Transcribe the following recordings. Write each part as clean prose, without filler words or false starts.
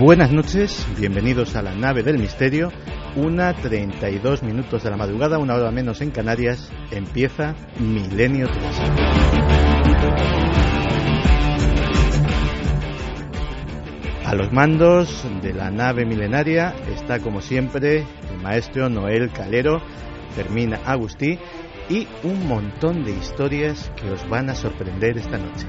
Buenas noches, bienvenidos a la nave del misterio. 1:32 de la madrugada, una hora menos en Canarias, empieza Milenio 3. A los mandos de la nave milenaria está, como siempre, el maestro Noel Calero, Fermín Agustí y un montón de historias que os van a sorprender esta noche.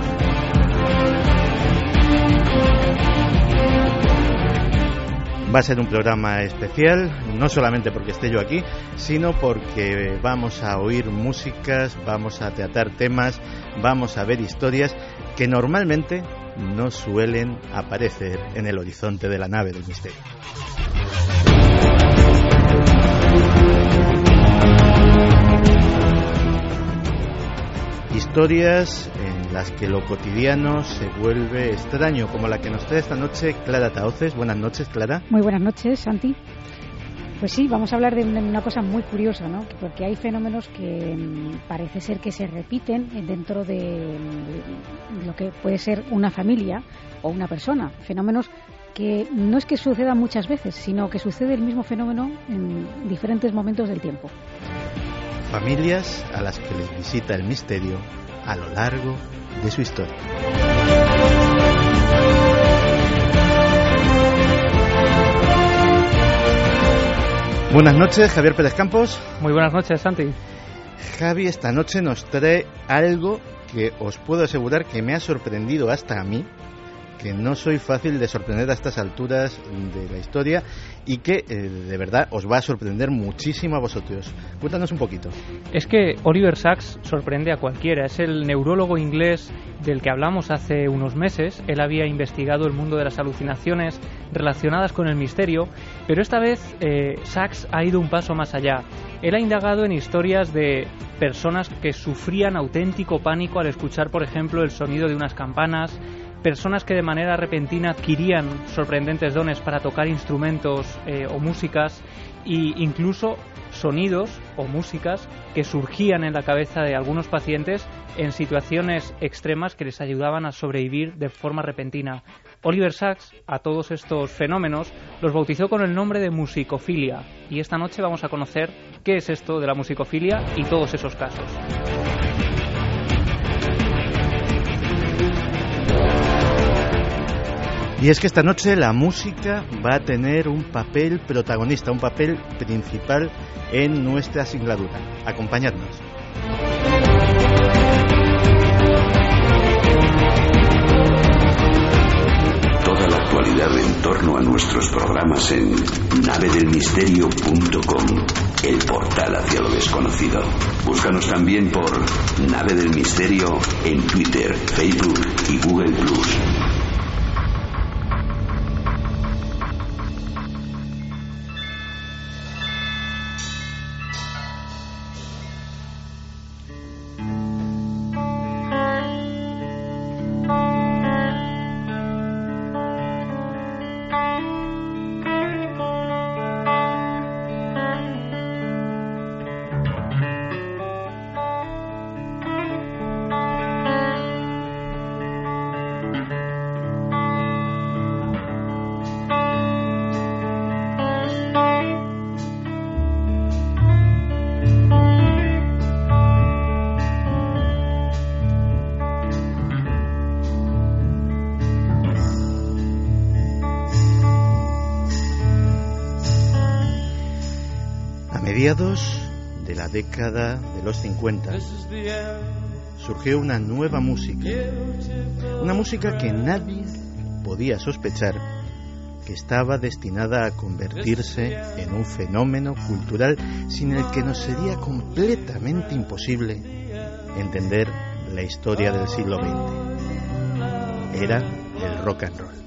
Va a ser un programa especial, no solamente porque esté yo aquí, sino porque vamos a oír músicas, vamos a tratar temas, vamos a ver historias que normalmente no suelen aparecer en el horizonte de la nave del misterio. Historias en las que lo cotidiano se vuelve extraño, como la que nos trae esta noche Clara Tahoces. Buenas noches, Clara. Muy buenas noches, Santi. Pues sí, vamos a hablar de una cosa muy curiosa, ¿no? Porque hay fenómenos que parece ser que se repiten dentro de lo que puede ser una familia o una persona. Fenómenos que no es que sucedan muchas veces, sino que sucede el mismo fenómeno en diferentes momentos del tiempo. Familias a las que les visita el misterio a lo largo de su historia. Buenas noches, Javier Pérez Campos. Muy buenas noches, Santi. Javi, esta noche nos trae algo que os puedo asegurar que me ha sorprendido hasta a mí, que no soy fácil de sorprender a estas alturas de la historia y que de verdad os va a sorprender muchísimo a vosotros. Cuéntanos un poquito. Es que Oliver Sacks sorprende a cualquiera. Es el neurólogo inglés del que hablamos hace unos meses. Él había investigado el mundo de las alucinaciones relacionadas con el misterio, pero esta vez Sacks ha ido un paso más allá. Él ha indagado en historias de personas que sufrían auténtico pánico al escuchar, por ejemplo, el sonido de unas campanas, personas que de manera repentina adquirían sorprendentes dones para tocar instrumentos o músicas, e incluso sonidos o músicas que surgían en la cabeza de algunos pacientes en situaciones extremas que les ayudaban a sobrevivir de forma repentina. Oliver Sacks a todos estos fenómenos los bautizó con el nombre de musicofilia, y esta noche vamos a conocer qué es esto de la musicofilia y todos esos casos. Y es que esta noche la música va a tener un papel protagonista, un papel principal en nuestra singladura. Acompañadnos. Toda la actualidad en torno a nuestros programas en navedelmisterio.com, el portal hacia lo desconocido. Búscanos también por Nave del Misterio en Twitter, Facebook y Google+. Mediados de la década de los 50 surgió una nueva música, una música que nadie podía sospechar que estaba destinada a convertirse en un fenómeno cultural sin el que nos sería completamente imposible entender la historia del siglo XX. Era el rock and roll.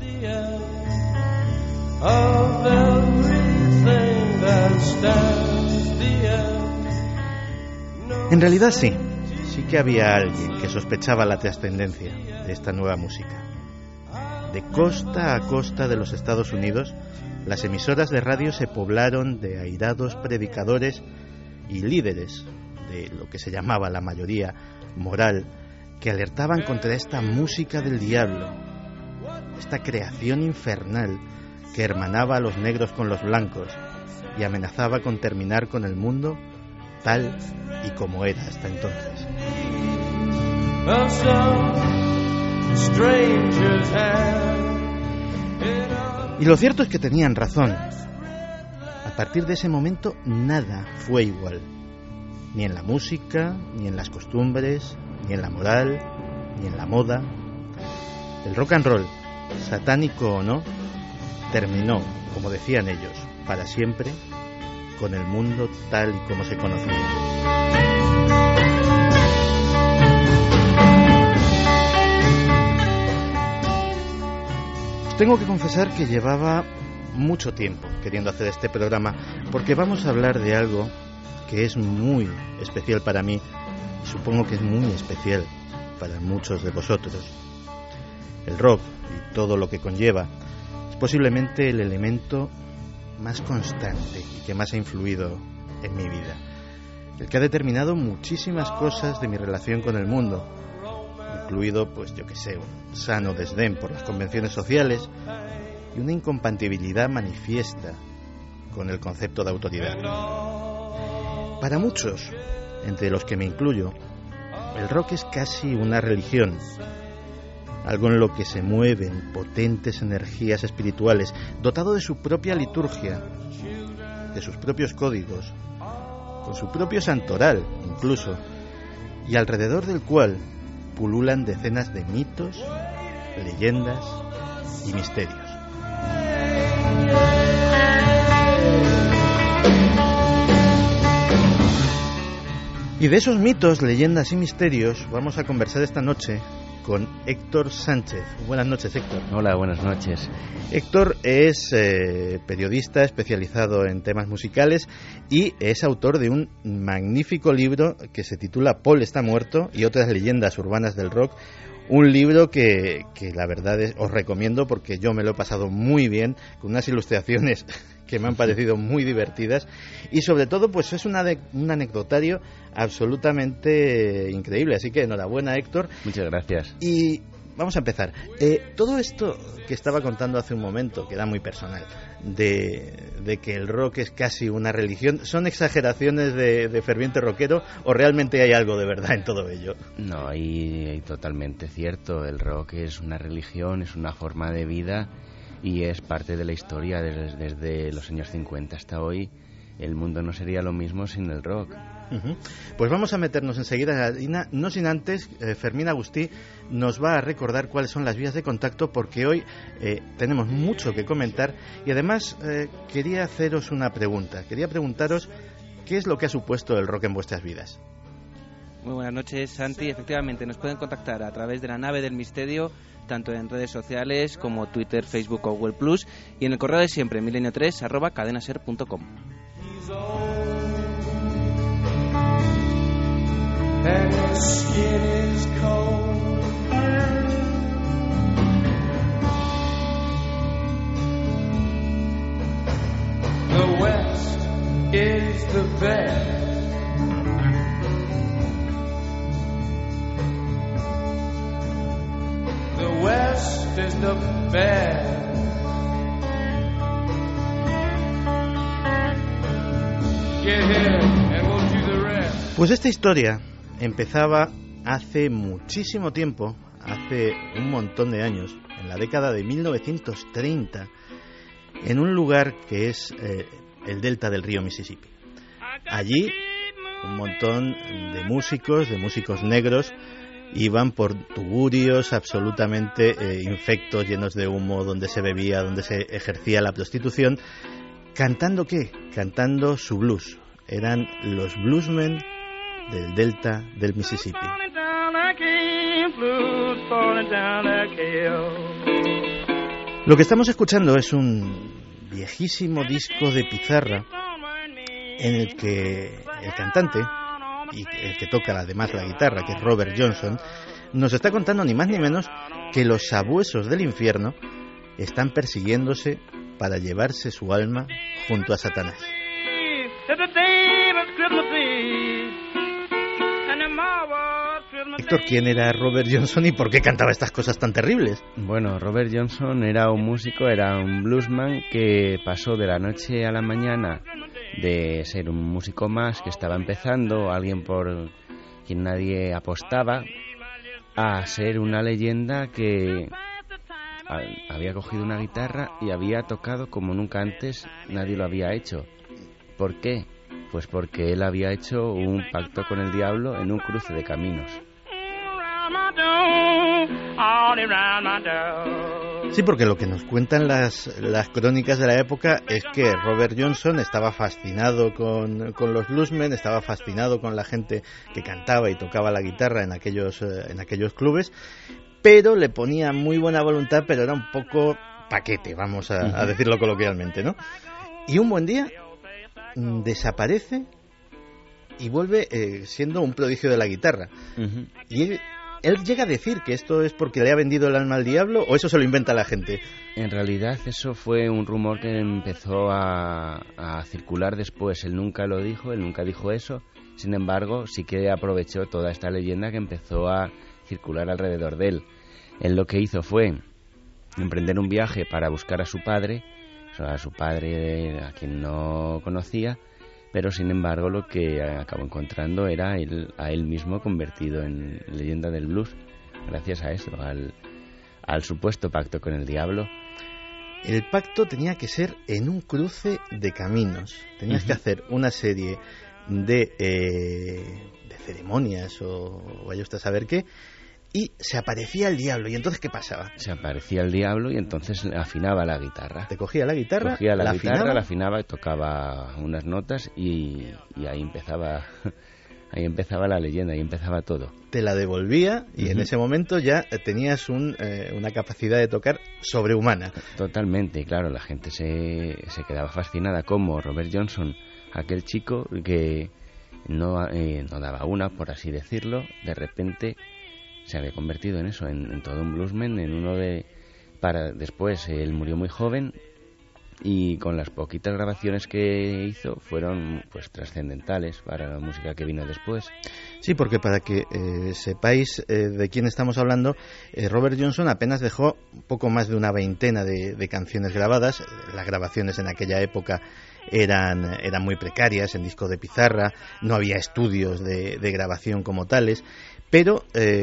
En realidad sí que había alguien que sospechaba la trascendencia de esta nueva música. De costa a costa de los Estados Unidos, las emisoras de radio se poblaron de airados predicadores y líderes de lo que se llamaba la mayoría moral, que alertaban contra esta música del diablo. esta creación infernal que hermanaba a los negros con los blancos y amenazaba con terminar con el mundo tal y como era hasta entonces. Y lo cierto es que tenían razón. A partir de ese momento nada fue igual, ni en la música, ni en las costumbres, ni en la moral, ni en la moda. El rock and roll, satánico o no, terminó, como decían ellos, para siempre con el mundo tal y como se conocía. Tengo que confesar que llevaba mucho tiempo queriendo hacer este programa, porque vamos a hablar de algo que es muy especial para mí y supongo que es muy especial para muchos de vosotros. El rock y todo lo que conlleva es posiblemente el elemento más constante y que más ha influido en mi vida, el que ha determinado muchísimas cosas de mi relación con el mundo, incluido, pues yo que sé, un sano desdén por las convenciones sociales y una incompatibilidad manifiesta con el concepto de autoridad. Para muchos, entre los que me incluyo, el rock es casi una religión, algo en lo que se mueven potentes energías espirituales, dotado de su propia liturgia, de sus propios códigos, con su propio santoral incluso, y alrededor del cual pululan decenas de mitos, leyendas y misterios. Y de esos mitos, leyendas y misterios vamos a conversar esta noche con Héctor Sánchez. Buenas noches, Héctor. Hola, buenas noches. Héctor es periodista especializado en temas musicales y es autor de un magnífico libro que se titula Paul está muerto y otras leyendas urbanas del rock. Un libro que la verdad os recomiendo porque yo me lo he pasado muy bien, con unas ilustraciones que me han parecido muy divertidas y sobre todo pues es un anecdotario absolutamente increíble, así que enhorabuena, Héctor. Muchas gracias. Y vamos a empezar. Todo esto que estaba contando hace un momento, que era muy personal, de que el rock es casi una religión, ¿son exageraciones de ferviente rockero o realmente hay algo de verdad en todo ello? No, hay totalmente cierto. El rock es una religión, es una forma de vida y es parte de la historia desde los años 50 hasta hoy. El mundo no sería lo mismo sin el rock. Uh-huh. Pues vamos a meternos enseguida en la harina, no sin antes Fermín Agustí nos va a recordar cuáles son las vías de contacto, porque hoy tenemos mucho que comentar y además quería haceros una pregunta. Quería preguntaros qué es lo que ha supuesto el rock en vuestras vidas. Muy buenas noches, Santi. Efectivamente, nos pueden contactar a través de la nave del misterio, tanto en redes sociales como Twitter, Facebook o Google Plus, y en el correo de siempre, milenio3@cadenaser.com. And your skin is cold. The West is the best. The West is the best. Get here and we'll do the rest. Pues esta historia empezaba hace muchísimo tiempo, hace un montón de años, en la década de 1930, en un lugar que es el delta del río Mississippi. Allí un montón de músicos negros, iban por tuburios absolutamente infectos, llenos de humo, donde se bebía, donde se ejercía la prostitución. ¿Cantando qué? Cantando su blues. Eran los bluesmen del delta del Mississippi. Lo que estamos escuchando es un viejísimo disco de pizarra en el que el cantante, y el que toca además la guitarra, que es Robert Johnson, nos está contando ni más ni menos que los sabuesos del infierno están persiguiéndose para llevarse su alma junto a Satanás. Héctor, ¿quién era Robert Johnson y por qué cantaba estas cosas tan terribles? Bueno, Robert Johnson era un músico, era un bluesman que pasó de la noche a la mañana de ser un músico más que estaba empezando, alguien por quien nadie apostaba, a ser una leyenda que había cogido una guitarra y había tocado como nunca antes nadie lo había hecho. ¿Por qué? Pues porque él había hecho un pacto con el diablo en un cruce de caminos. Sí, porque lo que nos cuentan las crónicas de la época es que Robert Johnson estaba fascinado con los bluesmen, estaba fascinado con la gente que cantaba y tocaba la guitarra en aquellos clubes, pero le ponía muy buena voluntad, pero era un poco paquete, vamos a decirlo coloquialmente, ¿no? Y un buen día desaparece y vuelve siendo un prodigio de la guitarra. Y él llega a decir que esto es porque le ha vendido el alma al diablo, ¿o eso se lo inventa la gente? En realidad eso fue un rumor que empezó a circular después. Él nunca lo dijo, él nunca dijo eso. Sin embargo, sí que aprovechó toda esta leyenda que empezó a circular alrededor de él. Él lo que hizo fue emprender un viaje para buscar a su padre a quien no conocía, pero sin embargo lo que acabó encontrando era a él mismo convertido en leyenda del blues, gracias a eso, al supuesto pacto con el diablo. El pacto tenía que ser en un cruce de caminos. Tenías que hacer una serie de ceremonias o vaya usted a saber qué, y se aparecía el diablo. ¿Y entonces qué pasaba? Se aparecía el diablo y entonces afinaba la guitarra. Te cogía la guitarra, la afinaba y tocaba unas notas y ahí empezaba la leyenda, ahí empezaba todo. Te la devolvía y en ese momento ya tenías una capacidad de tocar sobrehumana. Totalmente, claro, la gente se quedaba fascinada como Robert Johnson, aquel chico que no daba una, por así decirlo, de repente se había convertido en eso, en todo un bluesman, después él murió muy joven y con las poquitas grabaciones que hizo fueron pues trascendentales para la música que vino después. Sí, porque para que sepáis de quién estamos hablando, Robert Johnson apenas dejó poco más de una veintena de canciones grabadas. Las grabaciones en aquella época eran muy precarias, en disco de pizarra, no había estudios de grabación como tales, pero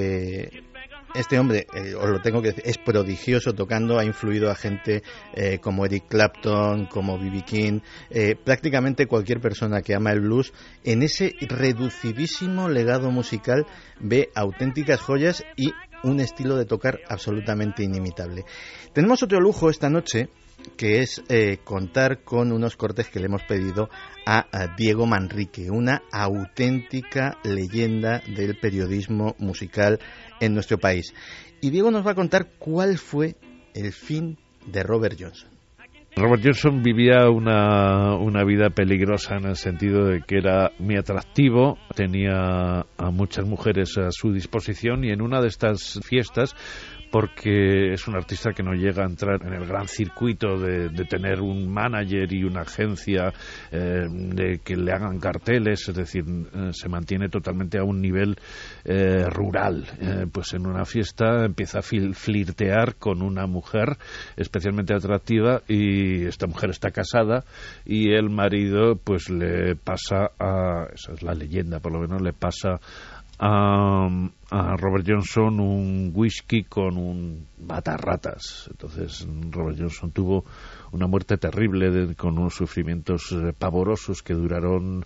este hombre, os lo tengo que decir, es prodigioso tocando, ha influido a gente como Eric Clapton, como B.B. King, prácticamente cualquier persona que ama el blues, en ese reducidísimo legado musical ve auténticas joyas y un estilo de tocar absolutamente inimitable. Tenemos otro lujo esta noche, que es contar con unos cortes que le hemos pedido a Diego Manrique, una auténtica leyenda del periodismo musical en nuestro país. Y Diego nos va a contar cuál fue el fin de Robert Johnson. Robert Johnson vivía una vida peligrosa en el sentido de que era muy atractivo, tenía a muchas mujeres a su disposición y en una de estas fiestas, porque es un artista que no llega a entrar en el gran circuito de tener un manager y una agencia de que le hagan carteles, es decir, se mantiene totalmente a un nivel rural. Pues en una fiesta empieza a flirtear con una mujer especialmente atractiva y esta mujer está casada y el marido pues le pasa esa es la leyenda, por lo menos le pasa a Robert Johnson un whisky con un matarratas. Entonces Robert Johnson tuvo una muerte terrible con unos sufrimientos pavorosos que duraron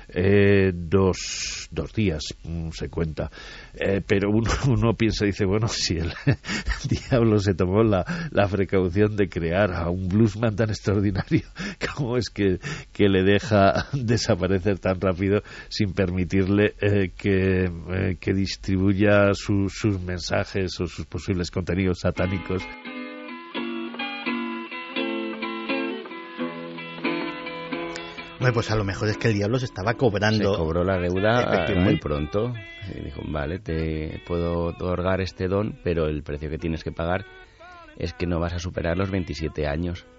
2 días, se cuenta. Pero uno piensa y dice, bueno, si el diablo se tomó la precaución de crear a un bluesman tan extraordinario, ¿cómo es que le deja desaparecer tan rápido sin permitirle que distribuya sus mensajes o sus posibles contenidos satánicos? Bueno, pues a lo mejor es que el diablo se estaba cobrando. Se cobró la deuda muy pronto. Y dijo, vale, te puedo otorgar este don, pero el precio que tienes que pagar es que no vas a superar los 27 años.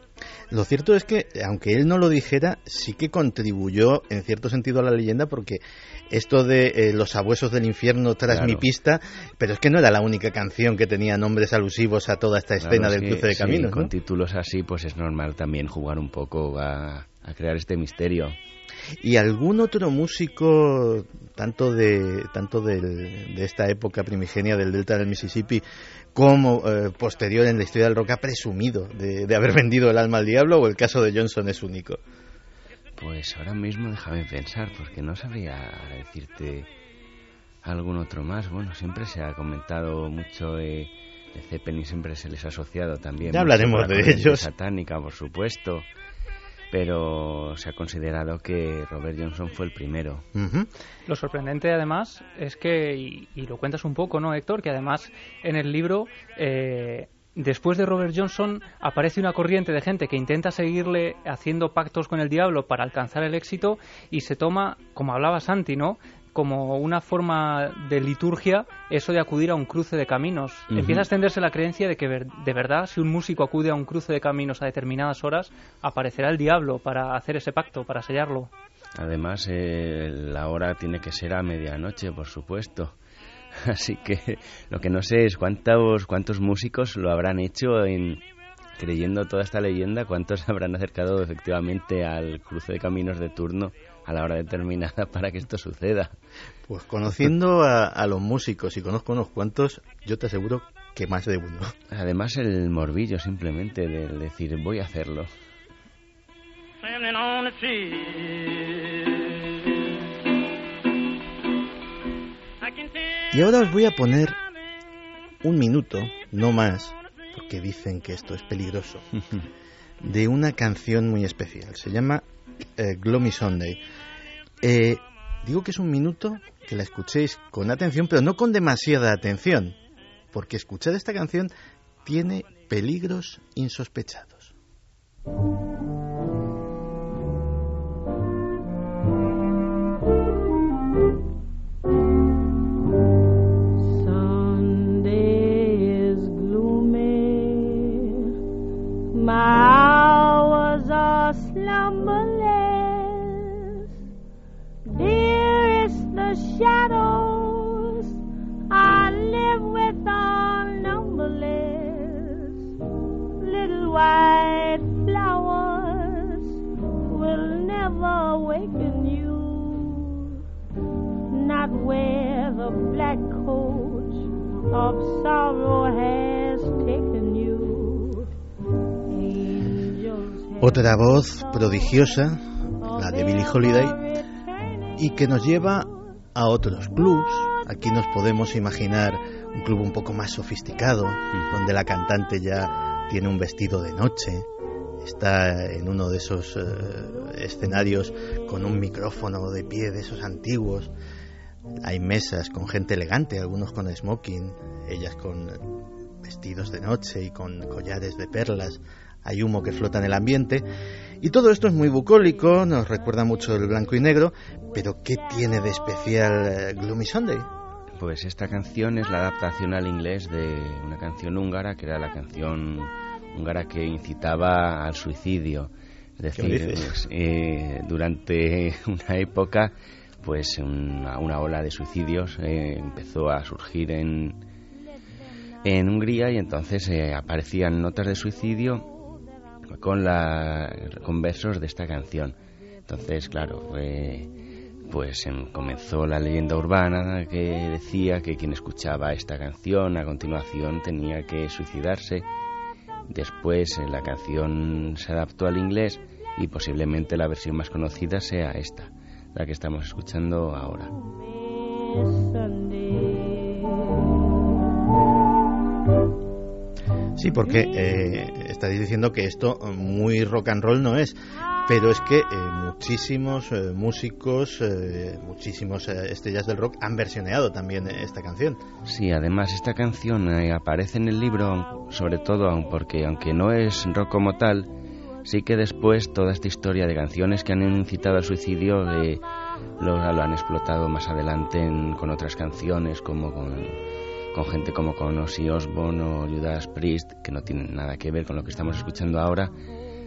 Lo cierto es que, aunque él no lo dijera, sí que contribuyó en cierto sentido a la leyenda, porque esto de los sabuesos del infierno tras mi pista, pero es que no era la única canción que tenía nombres alusivos a toda esta escena del cruce de caminos, ¿no? Con títulos así, pues es normal también jugar un poco a crear este misterio. ¿Y algún otro músico, tanto de esta época primigenia del delta del Mississippi como posterior en la historia del rock, ha presumido de haber vendido el alma al diablo, o el caso de Johnson es único? Pues ahora mismo déjame pensar, porque no sabría decirte algún otro más. Bueno, siempre se ha comentado mucho de Zeppelin, siempre se les ha asociado también. Ya hablaremos de ellos. Satánica, por supuesto. Pero se ha considerado que Robert Johnson fue el primero. Uh-huh. Lo sorprendente, además, es que, y lo cuentas un poco, ¿no, Héctor? Que además en el libro, después de Robert Johnson, aparece una corriente de gente que intenta seguirle haciendo pactos con el diablo para alcanzar el éxito, y se toma, como hablaba Santi, ¿no?, como una forma de liturgia eso de acudir a un cruce de caminos. Uh-huh. Empieza a extenderse la creencia de que de verdad, si un músico acude a un cruce de caminos a determinadas horas, aparecerá el diablo para hacer ese pacto, para sellarlo. Además, la hora tiene que ser a medianoche, por supuesto. Así que lo que no sé es cuántos músicos lo habrán hecho creyendo toda esta leyenda, cuántos habrán acercado efectivamente al cruce de caminos de turno a la hora determinada para que esto suceda. Pues conociendo a los músicos, y conozco unos cuantos, yo te aseguro que más de uno. Además el morbillo simplemente de decir voy a hacerlo. Y ahora os voy a poner un minuto, no más, porque dicen que esto es peligroso, de una canción muy especial. Se llama Gloomy Sunday. Digo que es un minuto que la escuchéis con atención, pero no con demasiada atención, porque escuchar esta canción tiene peligros insospechados. Sunday is gloomy, my hours are slumberless. Dearest, the shadows I live with are numberless. Little white flowers will never waken you, not where the black coach of sorrow has taken you. Otra voz prodigiosa, la de Billie Holiday, y que nos lleva a otros clubs. Aquí nos podemos imaginar un club un poco más sofisticado, donde la cantante ya tiene un vestido de noche, está en uno de esos escenarios con un micrófono de pie de esos antiguos. Hay mesas con gente elegante, algunos con smoking, ellas con vestidos de noche y con collares de perlas. Hay humo que flota en el ambiente, y todo esto es muy bucólico, nos recuerda mucho el blanco y negro. Pero ¿qué tiene de especial Gloomy Sunday? Pues esta canción es la adaptación al inglés de una canción húngara, que era la canción húngara que incitaba al suicidio. Es decir, durante una época, pues una ola de suicidios empezó a surgir en Hungría, y entonces aparecían notas de suicidio con versos de esta canción. Entonces, claro, pues comenzó la leyenda urbana que decía que quien escuchaba esta canción a continuación tenía que suicidarse. Después la canción se adaptó al inglés, y posiblemente la versión más conocida sea esta, la que estamos escuchando ahora. Sí, porque estáis diciendo que esto muy rock and roll no es, pero es que muchísimos músicos, muchísimos estrellas del rock han versioneado también esta canción. Sí, además esta canción aparece en el libro, sobre todo porque aunque no es rock como tal, sí que después toda esta historia de canciones que han incitado al suicidio lo han explotado más adelante con otras canciones, como con gente como con Ozzy Osbourne o Judas Priest, que no tienen nada que ver con lo que estamos escuchando ahora,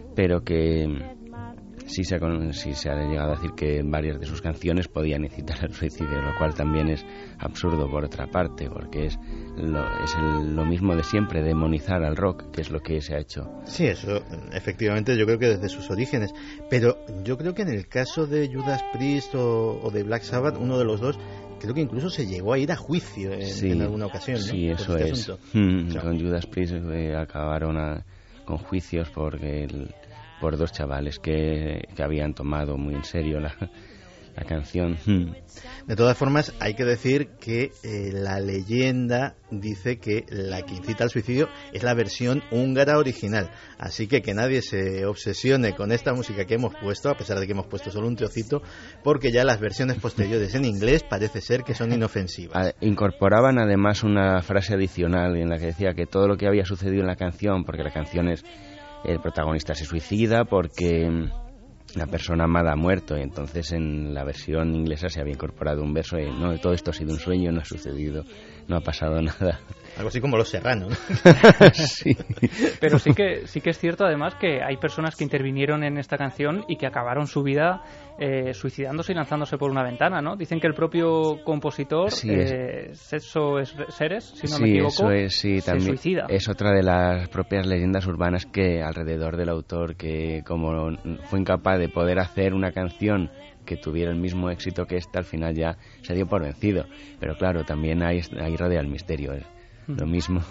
pero que sí se ha llegado a decir que varias de sus canciones podían incitar al suicidio, lo cual también es absurdo por otra parte, porque es lo mismo de siempre, demonizar al rock, que es lo que se ha hecho. Sí, eso efectivamente yo creo que desde sus orígenes, pero yo creo que en el caso de Judas Priest o de Black Sabbath, uno de los dos, creo que incluso se llegó a ir a juicio en alguna ocasión, ¿no? Sí, eso por es. Con Judas Priest acabaron con juicios por dos chavales que habían tomado muy en serio la canción. De todas formas, hay que decir que la leyenda dice que la que incita al suicidio es la versión húngara original. Así que nadie se obsesione con esta música que hemos puesto, a pesar de que hemos puesto solo un trocito, porque ya las versiones posteriores en inglés parece ser que son inofensivas. Incorporaban además una frase adicional en la que decía que todo lo que había sucedido en la canción, porque la canción es el protagonista se suicida porque la persona amada ha muerto, y entonces en la versión inglesa se había incorporado un verso de no, todo esto ha sido un sueño, no ha sucedido, no ha pasado nada. Algo así como Los Serranos, ¿no? Sí. Pero sí que es cierto además que hay personas que intervinieron en esta canción y que acabaron su vida suicidándose y lanzándose por una ventana, ¿no? Dicen que el propio compositor, Setso Seres, si no me equivoco, se suicida. Es otra de las propias leyendas urbanas que alrededor del autor, que como fue incapaz de poder hacer una canción que tuviera el mismo éxito que esta, al final ya se dio por vencido. Pero claro, también ahí rodea el misterio, es lo mismo.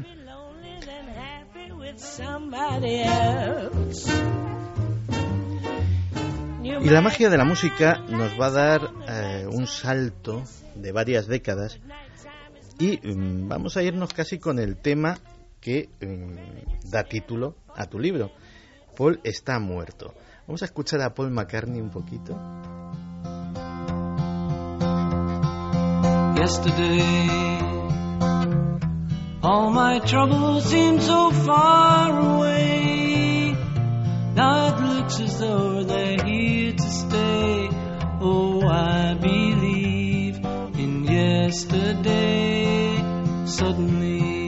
Y la magia de la música nos va a dar un salto de varias décadas y vamos a irnos casi con el tema que da título a tu libro. Paul está muerto. Vamos a escuchar a Paul McCartney un poquito. Yesterday, all my troubles seem so far away. Now it looks as though they're here to stay. Oh, I believe in yesterday. Suddenly,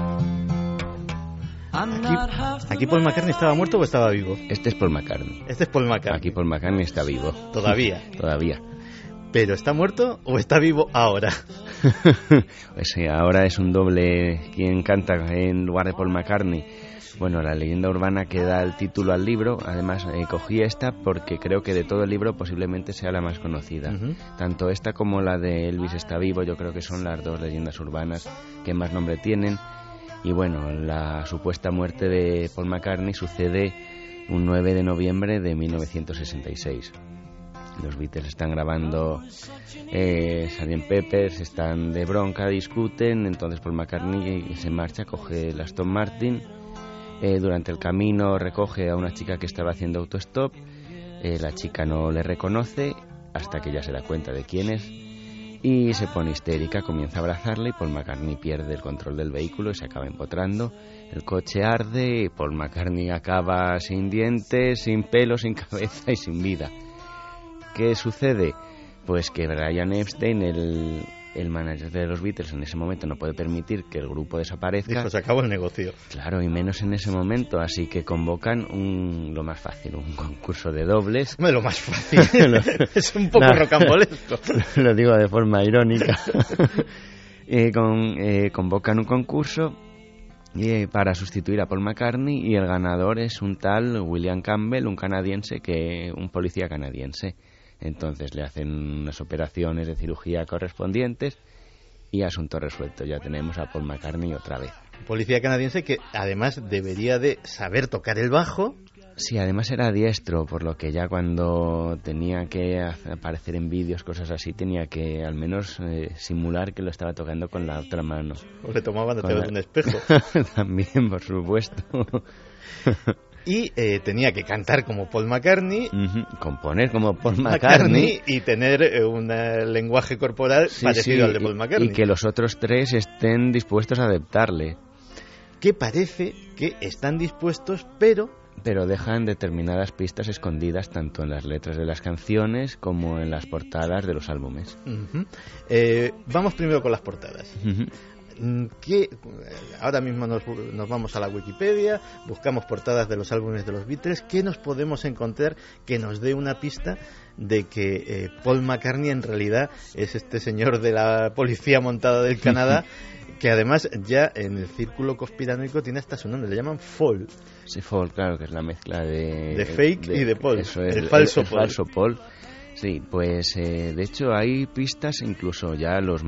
I'm not half the ¿Aquí Paul McCartney estaba muerto o estaba vivo? Este es Paul McCartney. Este es Paul McCartney. Aquí Paul McCartney está vivo. ¿Todavía? Todavía. ¿Pero está muerto o está vivo ahora? Pues sí, ahora es un doble quien canta en lugar de Paul McCartney. Bueno, la leyenda urbana que da el título al libro, además cogí esta porque creo que de todo el libro posiblemente sea la más conocida. Tanto esta como la de Elvis está vivo, yo creo que son las dos leyendas urbanas que más nombre tienen. Y bueno, la supuesta muerte de Paul McCartney sucede un 9 de noviembre de 1966. Los Beatles están grabando Sgt. Pepper's, están de bronca, discuten, entonces Paul McCartney se marcha, coge el Aston Martin, durante el camino recoge a una chica que estaba haciendo autostop, la chica no le reconoce hasta que ya se da cuenta de quién es y se pone histérica, comienza a abrazarle y Paul McCartney pierde el control del vehículo y se acaba empotrando, el coche arde y Paul McCartney acaba sin dientes, sin pelo, sin cabeza y sin vida. ¿Qué sucede? Pues que Brian Epstein, el manager de los Beatles, en ese momento no puede permitir que el grupo desaparezca. Dijo, se acabó el negocio. Claro, y menos en ese momento, así que convocan lo más fácil, un concurso de dobles. Lo más fácil, es un poco rocambolesco. Lo digo de forma irónica. Convocan un concurso para sustituir a Paul McCartney y el ganador es un tal William Campbell, un policía canadiense. Entonces le hacen unas operaciones de cirugía correspondientes y asunto resuelto. Ya tenemos a Paul McCartney otra vez. Policía canadiense que además debería de saber tocar el bajo. Sí, además era diestro, por lo que ya cuando tenía que aparecer en vídeos, cosas así, tenía que al menos simular que lo estaba tocando con la otra mano. O le tomaban a través de un espejo. También, por supuesto. Y tenía que cantar como Paul McCartney, componer como Paul McCartney y tener un lenguaje corporal parecido al de Paul McCartney. Y que los otros tres estén dispuestos a aceptarle. Que parece que están dispuestos, pero dejan determinadas pistas escondidas tanto en las letras de las canciones como en las portadas de los álbumes. Vamos primero con las portadas. Ahora mismo nos vamos a la Wikipedia, buscamos portadas de los álbumes de los Beatles. ¿Qué nos podemos encontrar que nos dé una pista de que Paul McCartney en realidad es este señor de la policía montada del Canadá, que además ya en el círculo conspiranoico tiene hasta su nombre, le llaman Paul? Sí, Paul, claro, que es la mezcla de fake y de Paul, eso es, el falso Paul. Falso Paul. Sí, pues de hecho hay pistas, incluso ya los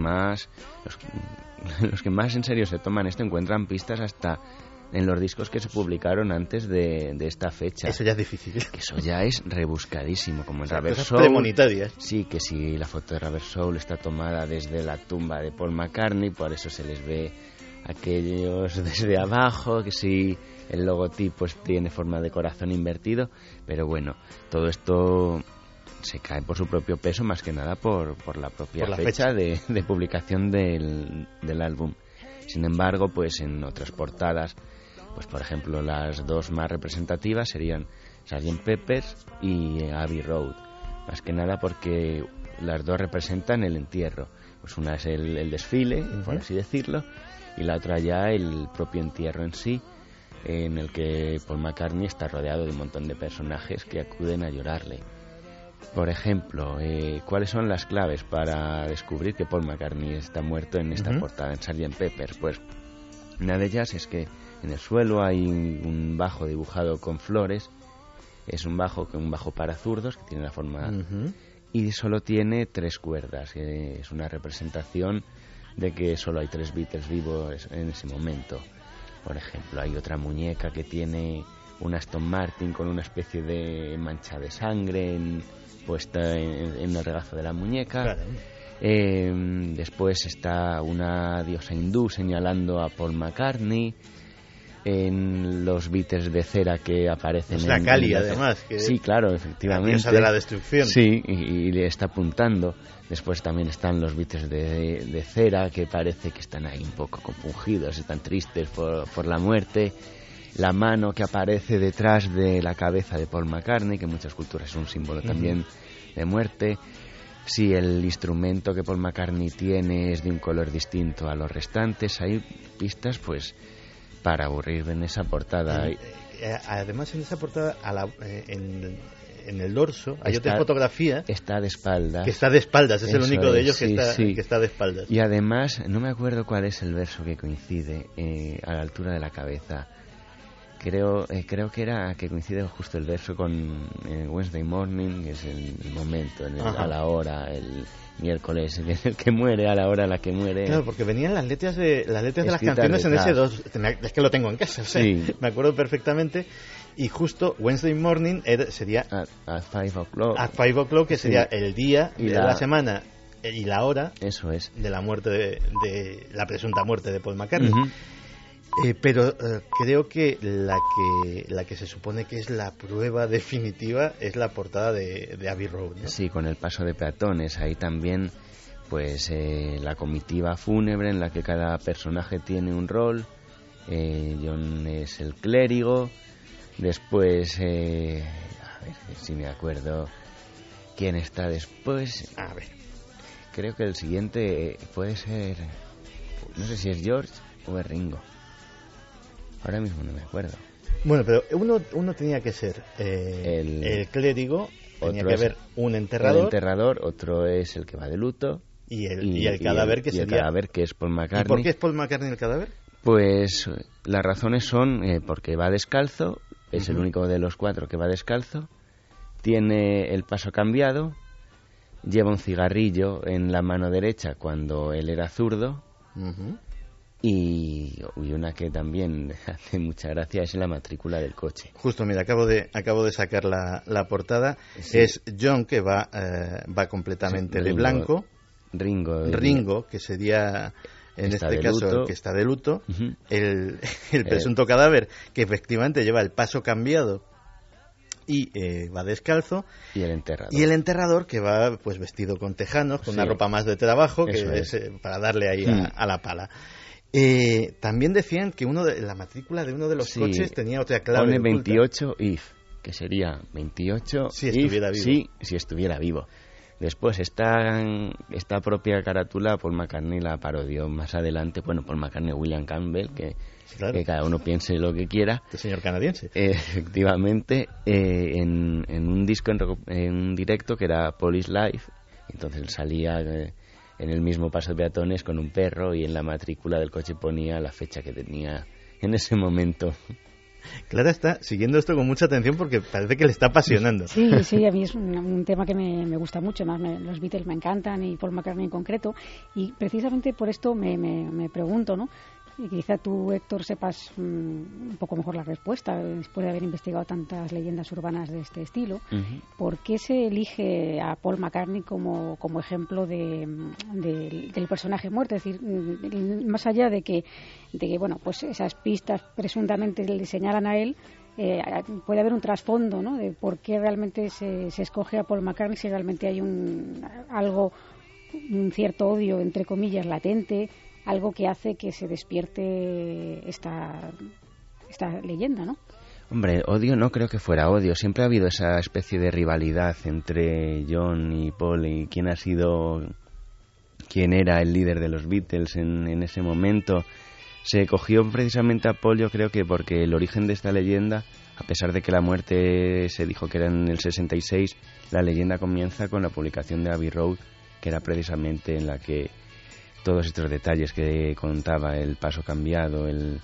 que más en serio se toman esto encuentran pistas hasta en los discos que se publicaron antes de esta fecha. Eso ya es difícil. Que eso ya es rebuscadísimo, como en Rubber cosas Soul. premonitarias. Sí, que si la foto de Rubber Soul está tomada desde la tumba de Paul McCartney, por eso se les ve aquellos desde abajo, que si el logotipo tiene forma de corazón invertido, pero bueno, todo esto se cae por su propio peso, más que nada por la propia fecha de publicación del álbum. Sin embargo, pues en otras portadas, pues por ejemplo las dos más representativas serían Sgt. Pepper's y Abbey Road, más que nada porque las dos representan el entierro. Pues una es el desfile, por así decirlo, y la otra ya el propio entierro en sí, en el que Paul McCartney está rodeado de un montón de personajes que acuden a llorarle. Por ejemplo, ¿cuáles son las claves para descubrir que Paul McCartney está muerto en esta portada, en Sgt. Pepper's? Pues una de ellas es que en el suelo hay un bajo dibujado con flores. Es un bajo para zurdos que tiene la forma y solo tiene 3 cuerdas. Es una representación de que solo hay 3 Beatles vivos en ese momento. Por ejemplo, hay otra muñeca que tiene un Aston Martin con una especie de mancha de sangre puesta en el regazo de la muñeca. Claro. Después está una diosa hindú señalando a Paul McCartney. En los Beatles de cera que aparecen es la Kali, además. Que sí, claro, efectivamente. La diosa de la destrucción. Sí, y le está apuntando. Después también están los Beatles de cera, que parece que están ahí un poco compungidos, están tristes por la muerte. La mano que aparece detrás de la cabeza de Paul McCartney, que en muchas culturas es un símbolo también de muerte. Si el instrumento que Paul McCartney tiene es de un color distinto a los restantes, hay pistas, pues, para aburrir en esa portada. Además, en esa portada, en el dorso, hay otra fotografía. Está de espaldas. Que está de espaldas, es el único de ellos sí, que está de espaldas. Y además, no me acuerdo cuál es el verso que coincide a la altura de la cabeza. Creo que coincide justo el verso con Wednesday Morning, que es el momento, a la hora, el miércoles, el que muere, a la hora a la que muere. Claro, porque venían las letras de las canciones en ese dos. Es que lo tengo en casa, sí. Me acuerdo perfectamente. Y justo Wednesday Morning sería at 5 o'clock. At 5 o'clock, que sería el día de la semana y la hora. Eso es. De la muerte de la presunta muerte de Paul McCartney. Pero creo que la que se supone que es la prueba definitiva es la portada de Abbey Road, ¿no? Sí, con el paso de peatones. Ahí también, pues, la comitiva fúnebre en la que cada personaje tiene un rol. John es el clérigo. Después, a ver si me acuerdo quién está después. A ver, creo que el siguiente puede ser, no sé si es George o es Ringo. Ahora mismo no me acuerdo. Bueno, pero uno tenía que ser el clérigo, tenía que haber un enterrador. El enterrador, otro es el que va de luto. Y el cadáver, que sería... el cadáver, que es Paul McCartney. ¿Y por qué es Paul McCartney el cadáver? Pues las razones son porque va descalzo, es el único de los 4 que va descalzo, tiene el paso cambiado, lleva un cigarrillo en la mano derecha cuando él era zurdo. Y una que también hace mucha gracia es la matrícula del coche. Justo, mira, acabo de sacar la portada. Sí. Es John, que va completamente de blanco. Ringo, que sería en este caso el que está de luto. El presunto cadáver, que efectivamente lleva el paso cambiado y va descalzo. Y el enterrador, que va pues vestido con tejanos, con una ropa más de trabajo, que es para darle ahí a la pala. También decían que la matrícula de uno de los coches tenía otra clave. Pone 28 if, que sería 28 si estuviera vivo. Si estuviera vivo. Después, esta propia carátula Paul McCartney la parodió más adelante, bueno, Paul McCartney, William Campbell, que cada uno piense lo que quiera. Este señor canadiense. Efectivamente, en un disco, en un directo que era Paul is Live, entonces él salía en el mismo paso de peatones con un perro y en la matrícula del coche ponía la fecha que tenía en ese momento. Clara está siguiendo esto con mucha atención porque parece que le está apasionando. Sí, a mí es un tema que me gusta mucho, más los Beatles me encantan y Paul McCartney en concreto, y precisamente por esto me pregunto, ¿no? Y quizá tú, Héctor, sepas un poco mejor la respuesta, después de haber investigado tantas leyendas urbanas de este estilo. Uh-huh. ¿Por qué se elige a Paul McCartney como ejemplo del personaje muerto? Es decir, más allá de que bueno, pues esas pistas presuntamente le señalan a él, puede haber un trasfondo, ¿no? De por qué realmente se escoge a Paul McCartney, si realmente hay un cierto odio, entre comillas, latente, algo que hace que se despierte esta leyenda, ¿no? Hombre, odio no creo que fuera odio. Siempre ha habido esa especie de rivalidad entre John y Paul y quién era el líder de los Beatles en ese momento. Se cogió precisamente a Paul, yo creo que porque el origen de esta leyenda, a pesar de que la muerte se dijo que era en el 66, la leyenda comienza con la publicación de Abbey Road, que era precisamente en la que todos estos detalles que contaba, el paso cambiado, el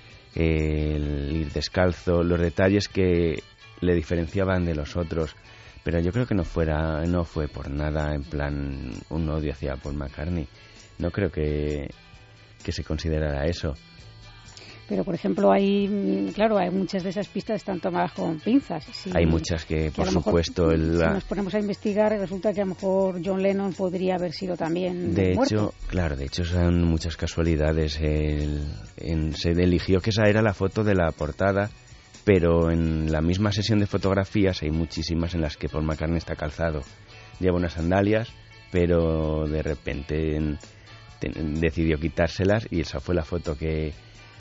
ir descalzo, los detalles que le diferenciaban de los otros. Pero yo creo que no fue por nada en plan un odio hacia Paul McCartney. No creo que se considerara eso. Pero, por ejemplo, hay muchas de esas pistas están tomadas con pinzas. Hay muchas que por supuesto... Si nos ponemos a investigar, resulta que a lo mejor John Lennon podría haber sido también muerto. De hecho, son muchas casualidades. Se eligió que esa era la foto de la portada, pero en la misma sesión de fotografías hay muchísimas en las que Paul McCartney está calzado. Lleva unas sandalias, pero de repente decidió quitárselas y esa fue la foto que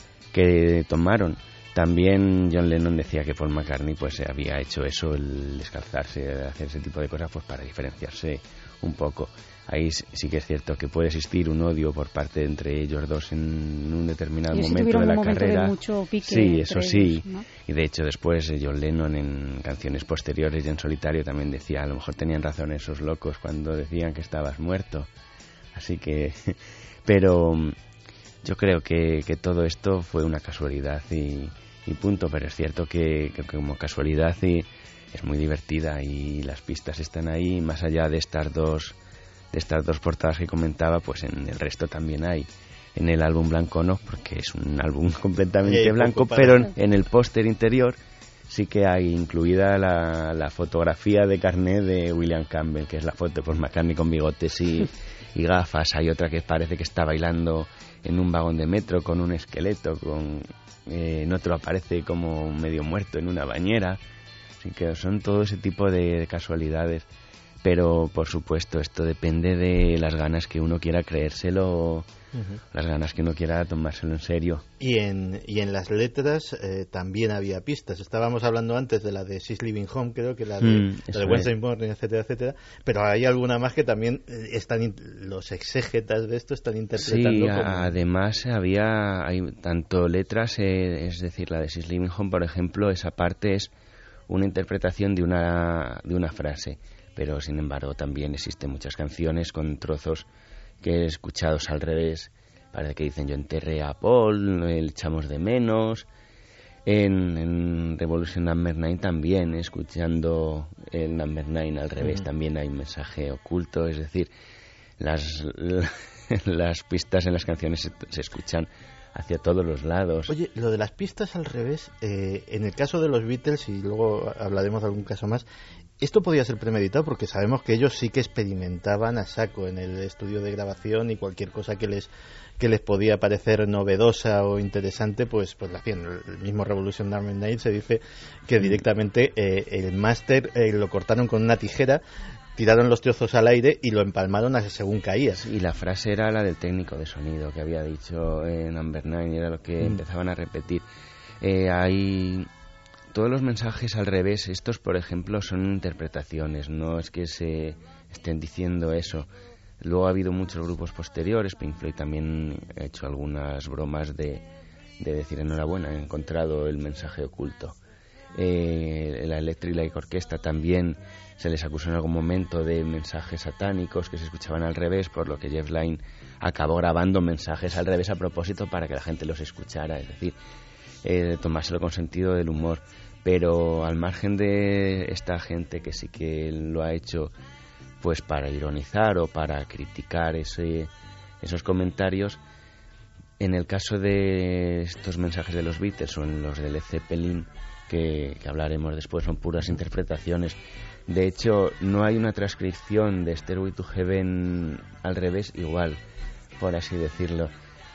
tomaron. También John Lennon decía que Paul McCartney pues había hecho eso, el descalzarse, hacer ese tipo de cosas pues para diferenciarse un poco. Ahí sí que es cierto que puede existir un odio por parte entre ellos dos en un determinado momento de la carrera. De mucho pique, sí, eso sí. Ellos, ¿no? Y de hecho después John Lennon en canciones posteriores y en solitario también decía, a lo mejor tenían razón esos locos cuando decían que estabas muerto. Así que... Pero yo creo que todo esto fue una casualidad y punto, pero es cierto que como casualidad es muy divertida y las pistas están ahí, más allá de estas dos portadas que comentaba, pues en el resto también hay. En el álbum blanco no, porque es un álbum completamente blanco, pero en el póster interior sí que hay incluida la fotografía de carnet de William Campbell, que es la foto de Paul McCartney con bigotes y gafas. Hay otra que parece que está bailando en un vagón de metro con un esqueleto, en otro aparece como medio muerto en una bañera. Así que son todo ese tipo de casualidades. Pero, por supuesto, esto depende de las ganas que uno quiera creérselo, las ganas que uno quiera tomárselo en serio. Y en las letras también había pistas. Estábamos hablando antes de la de She's Living Home, creo que la de Wednesday Morning, etcétera, etcétera. Pero hay alguna más que también los exégetas de esto están interpretando. Sí, además hay tanto letras, es decir, la de She's Living Home, por ejemplo, esa parte es una interpretación de una frase. Pero sin embargo también existen muchas canciones con trozos que escuchados al revés. Parece que dicen yo enterré a Paul, le echamos de menos. En Revolution Number 9 también, escuchando el Number 9 al revés, también hay un mensaje oculto. Es decir, las pistas en las canciones se escuchan hacia todos los lados. Oye, lo de las pistas al revés, en el caso de los Beatles, y luego hablaremos de algún caso más, esto podía ser premeditado porque sabemos que ellos sí que experimentaban a saco en el estudio de grabación y cualquier cosa que les podía parecer novedosa o interesante, pues la hacían. El mismo Revolution Number 9 se dice que directamente el máster lo cortaron con una tijera, tiraron los trozos al aire y lo empalmaron según caía. Y la frase era la del técnico de sonido que había dicho en Number 9 y era lo que empezaban a repetir. Hay todos los mensajes al revés. Estos, por ejemplo, son interpretaciones, no es que se estén diciendo eso. Luego ha habido muchos grupos posteriores. Pink Floyd también ha hecho algunas bromas de decir enhorabuena, he encontrado el mensaje oculto. La Electric Light Orchestra también se les acusó en algún momento de mensajes satánicos que se escuchaban al revés, por lo que Jeff Lynne acabó grabando mensajes al revés a propósito para que la gente los escuchara, es decir, tomárselo con sentido del humor. Pero al margen de esta gente que sí que lo ha hecho pues para ironizar o para criticar esos comentarios, en el caso de estos mensajes de los Beatles o en los de Led Zeppelin, que hablaremos después, son puras interpretaciones. De hecho, no hay una transcripción de Stairway to Heaven al revés igual, por así decirlo.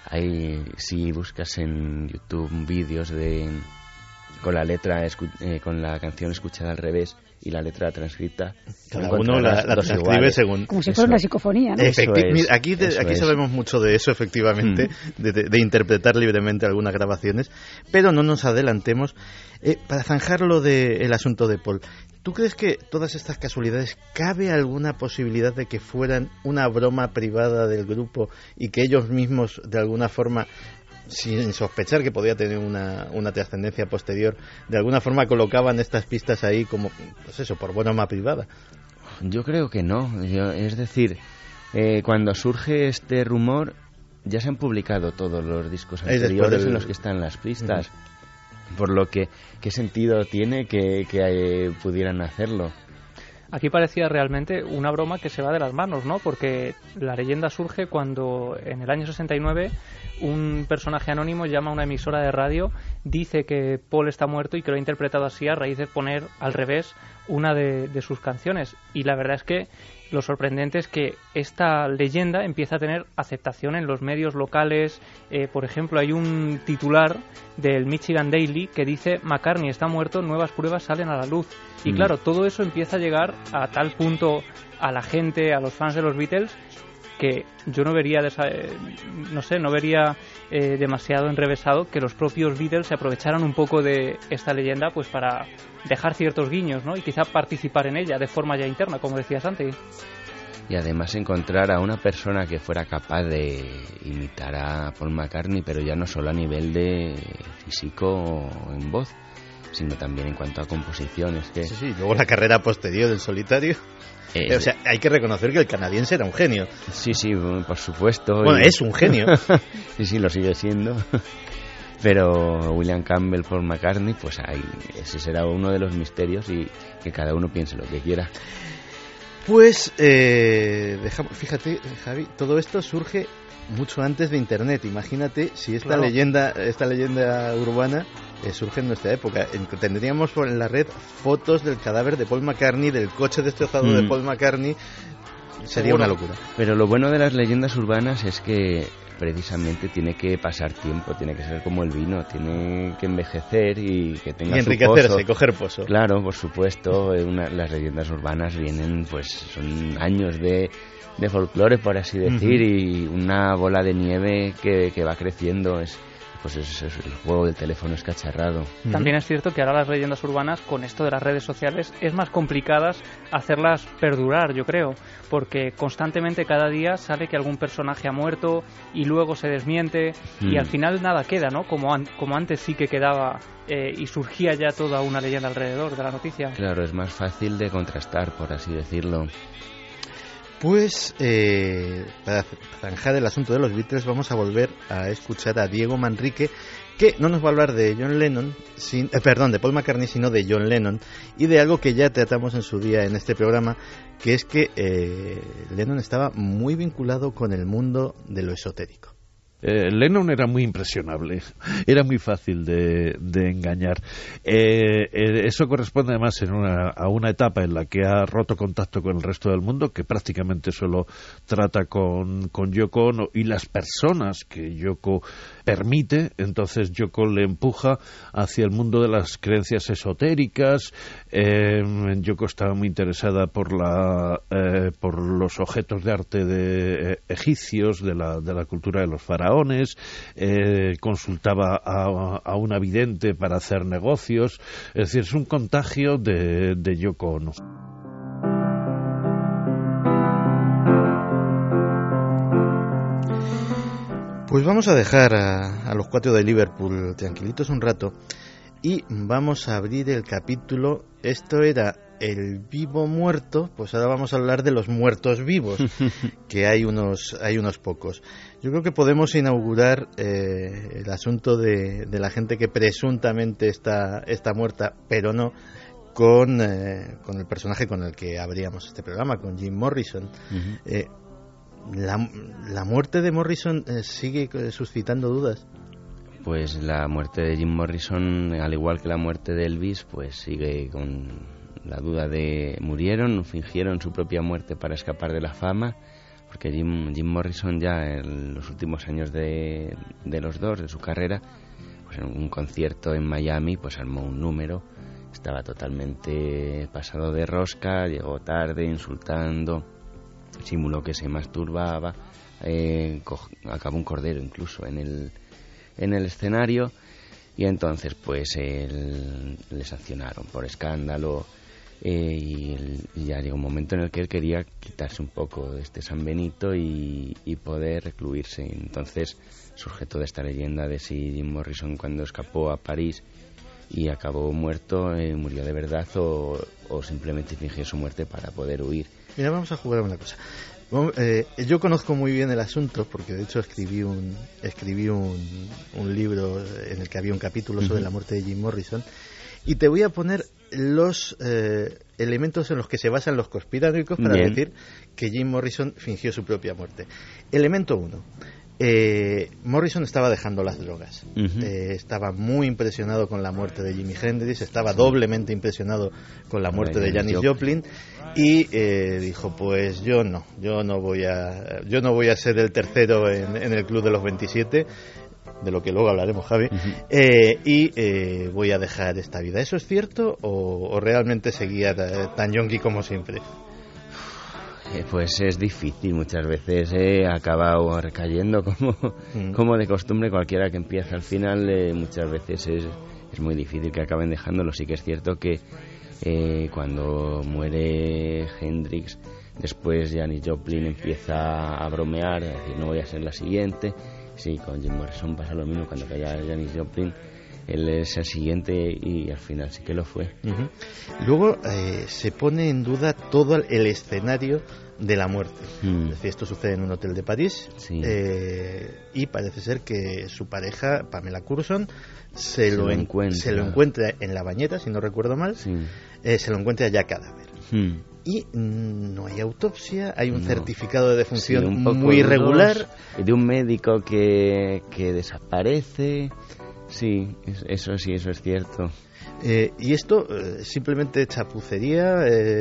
Si buscas en YouTube vídeos con la letra con la canción escuchada al revés y la letra transcrita, cada uno la transcribe según, como si fuera una psicofonía, ¿no? Aquí sabemos mucho de eso, efectivamente, de interpretar libremente algunas grabaciones, pero no nos adelantemos. Para zanjarlo del asunto de Paul, ¿tú crees que todas estas casualidades, cabe alguna posibilidad de que fueran una broma privada del grupo y que ellos mismos, de alguna forma, sin sospechar que podía tener una trascendencia posterior, de alguna forma colocaban estas pistas ahí como, pues eso, por broma privada? Yo creo que no. Es decir, cuando surge este rumor, ya se han publicado todos los discos anteriores en los que están las pistas. Por lo que, ¿qué sentido tiene que pudieran hacerlo? Aquí parecía realmente una broma que se va de las manos, ¿no? Porque la leyenda surge cuando en el año 69 un personaje anónimo llama a una emisora de radio, dice que Paul está muerto y que lo ha interpretado así a raíz de poner al revés una de sus canciones. Y la verdad es que lo sorprendente es que esta leyenda empieza a tener aceptación en los medios locales. Por ejemplo, hay un titular del Michigan Daily que dice: McCartney está muerto, nuevas pruebas salen a la luz. Y claro, todo eso empieza a llegar a tal punto a la gente, a los fans de los Beatles, que yo no vería demasiado enrevesado que los propios Beatles se aprovecharan un poco de esta leyenda pues para dejar ciertos guiños, ¿no? Y quizá participar en ella de forma ya interna, como decía Santi. Y además encontrar a una persona que fuera capaz de imitar a Paul McCartney, pero ya no solo a nivel de físico o en voz, sino también en cuanto a composiciones. Sí, luego la carrera posterior del solitario. O sea, hay que reconocer que el canadiense era un genio. Sí, por supuesto. Bueno, es un genio. Sí, lo sigue siendo. Pero William Campbell, Paul McCartney, pues ese será uno de los misterios, y que cada uno piense lo que quiera. Pues, fíjate, Javi, todo esto surge mucho antes de Internet. Imagínate si esta leyenda urbana surge en nuestra época. Tendríamos en la red fotos del cadáver de Paul McCartney, del coche destrozado de Paul McCartney. Sería una locura. Pero lo bueno de las leyendas urbanas es que precisamente tiene que pasar tiempo, tiene que ser como el vino, tiene que envejecer y que tenga y enriquecerse, coger pozo. Claro, por supuesto. Las leyendas urbanas vienen, pues son años de folclore, por así decir, y una bola de nieve que va creciendo. Pues es el juego del teléfono escacharrado. También es cierto que ahora las leyendas urbanas, con esto de las redes sociales, es más complicadas hacerlas perdurar, yo creo, porque constantemente cada día sale que algún personaje ha muerto y luego se desmiente y al final nada queda, ¿no? Como antes sí que quedaba y surgía ya toda una leyenda alrededor de la noticia. Claro, es más fácil de contrastar, por así decirlo. Pues para zanjar el asunto de los Beatles vamos a volver a escuchar a Diego Manrique, que no nos va a hablar de de Paul McCartney, sino de John Lennon, y de algo que ya tratamos en su día en este programa, que es que Lennon estaba muy vinculado con el mundo de lo esotérico. Lennon era muy impresionable, era muy fácil de engañar. Eso corresponde además a una etapa en la que ha roto contacto con el resto del mundo, que prácticamente solo trata con Yoko Ono y las personas que Yoko permite. Entonces Yoko le empuja hacia el mundo de las creencias esotéricas. Yoko estaba muy interesada por los objetos de arte de egipcios, de la cultura de los faraones. Consultaba a una vidente para hacer negocios. Es decir, es un contagio de Yoko Ono. Pues vamos a dejar a los 4 de Liverpool tranquilitos un rato y vamos a abrir el capítulo. Esto era el vivo muerto, pues ahora vamos a hablar de los muertos vivos, que hay unos pocos. Yo creo que podemos inaugurar el asunto de la gente que presuntamente está muerta, pero no, con el personaje con el que abríamos este programa, con Jim Morrison. Uh-huh. ¿La muerte de Morrison sigue suscitando dudas? Pues la muerte de Jim Morrison, al igual que la muerte de Elvis, pues sigue con la duda de fingieron su propia muerte para escapar de la fama, porque Jim Morrison ya en los últimos años de los dos, de su carrera, pues en un concierto en Miami, pues armó un número, estaba totalmente pasado de rosca, llegó tarde, insultando, simuló que se masturbaba, acabó un cordero incluso en el escenario, y entonces pues le sancionaron por escándalo, y ya llegó un momento en el que él quería quitarse un poco de este San Benito y poder recluirse. Entonces surge toda esta leyenda de si Jim Morrison, cuando escapó a París y acabó muerto, murió de verdad o simplemente fingió su muerte para poder huir. Mira, vamos a jugar una cosa. Yo conozco muy bien el asunto porque de hecho escribí un libro en el que había un capítulo sobre la muerte de Jim Morrison, y te voy a poner los elementos en los que se basan los conspiranoicos para decir que Jim Morrison fingió su propia muerte. Elemento 1. Morrison estaba dejando las drogas. Estaba muy impresionado con la muerte de Jimi Hendrix, estaba doblemente impresionado con la muerte de Janis Joplin, y dijo, pues yo no voy a ser el tercero en el club de los 27, de lo que luego hablaremos, Javi, y voy a dejar esta vida. ¿Eso es cierto o realmente seguía tan yonki como siempre? Pues es difícil, muchas veces acaba recayendo como de costumbre cualquiera que empieza. Al final muchas veces es muy difícil que acaben dejándolo. Sí que es cierto que cuando muere Hendrix, después Janis Joplin empieza a bromear, a decir no voy a ser la siguiente. Sí, con Jim Morrison pasa lo mismo, cuando cae Janis Joplin él es el siguiente y al final sí que lo fue. Luego se pone en duda todo el escenario de la muerte. Es decir, esto sucede en un hotel de París, y parece ser que su pareja, Pamela Curson, se lo encuentra en la bañera, si no recuerdo mal, se lo encuentra ya cadáver. Y no hay autopsia, hay un certificado de defunción muy irregular. De un médico que desaparece. Sí, eso es cierto. Y esto simplemente chapucería,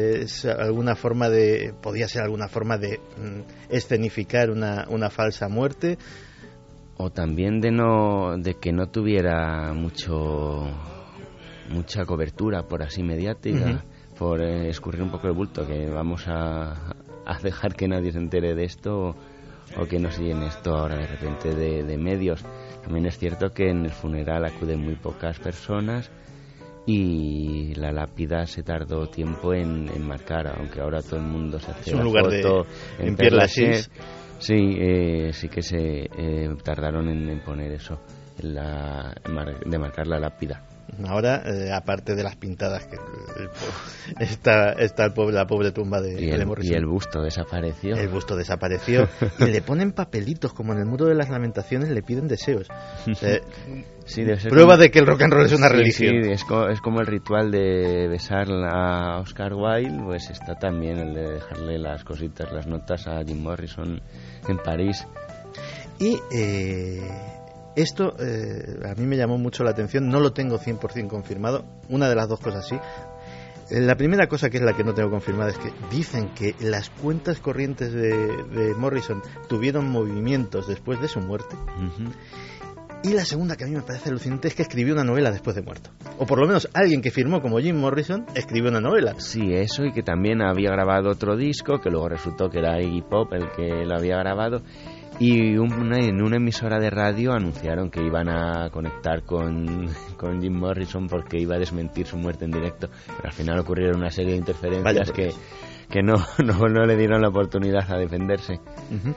podía ser alguna forma de escenificar una falsa muerte, o también de que no tuviera mucha cobertura, por así mediática, por escurrir un poco el bulto, que vamos a dejar que nadie se entere de esto, o que no se llene esto ahora de repente de medios. También es cierto que en el funeral acuden muy pocas personas y la lápida se tardó tiempo en marcar, aunque ahora todo el mundo se hace la foto en Père Lachaise. Sí que se tardaron en poner eso, de marcar la lápida. Ahora, aparte de las pintadas, que está la pobre tumba de Morrison. Y el busto desapareció. El busto desapareció. Y le ponen papelitos, como en el Muro de las Lamentaciones le piden deseos. Prueba de que el rock and roll es una religión. Sí, es como el ritual de besar a Oscar Wilde, pues está también el de dejarle las cositas, las notas a Jim Morrison en París. Y esto a mí me llamó mucho la atención, no lo tengo 100% confirmado, una de las dos cosas sí. La primera cosa, que es la que no tengo confirmada, es que dicen que las cuentas corrientes de Morrison tuvieron movimientos después de su muerte. Y la segunda, que a mí me parece alucinante, es que escribió una novela después de muerto. O por lo menos alguien que firmó como Jim Morrison escribió una novela. Sí, eso, y que también había grabado otro disco, que luego resultó que era Iggy Pop el que lo había grabado. Y en una emisora de radio anunciaron que iban a conectar con Jim Morrison porque iba a desmentir su muerte en directo, pero al final ocurrieron una serie de interferencias que no le dieron la oportunidad a defenderse.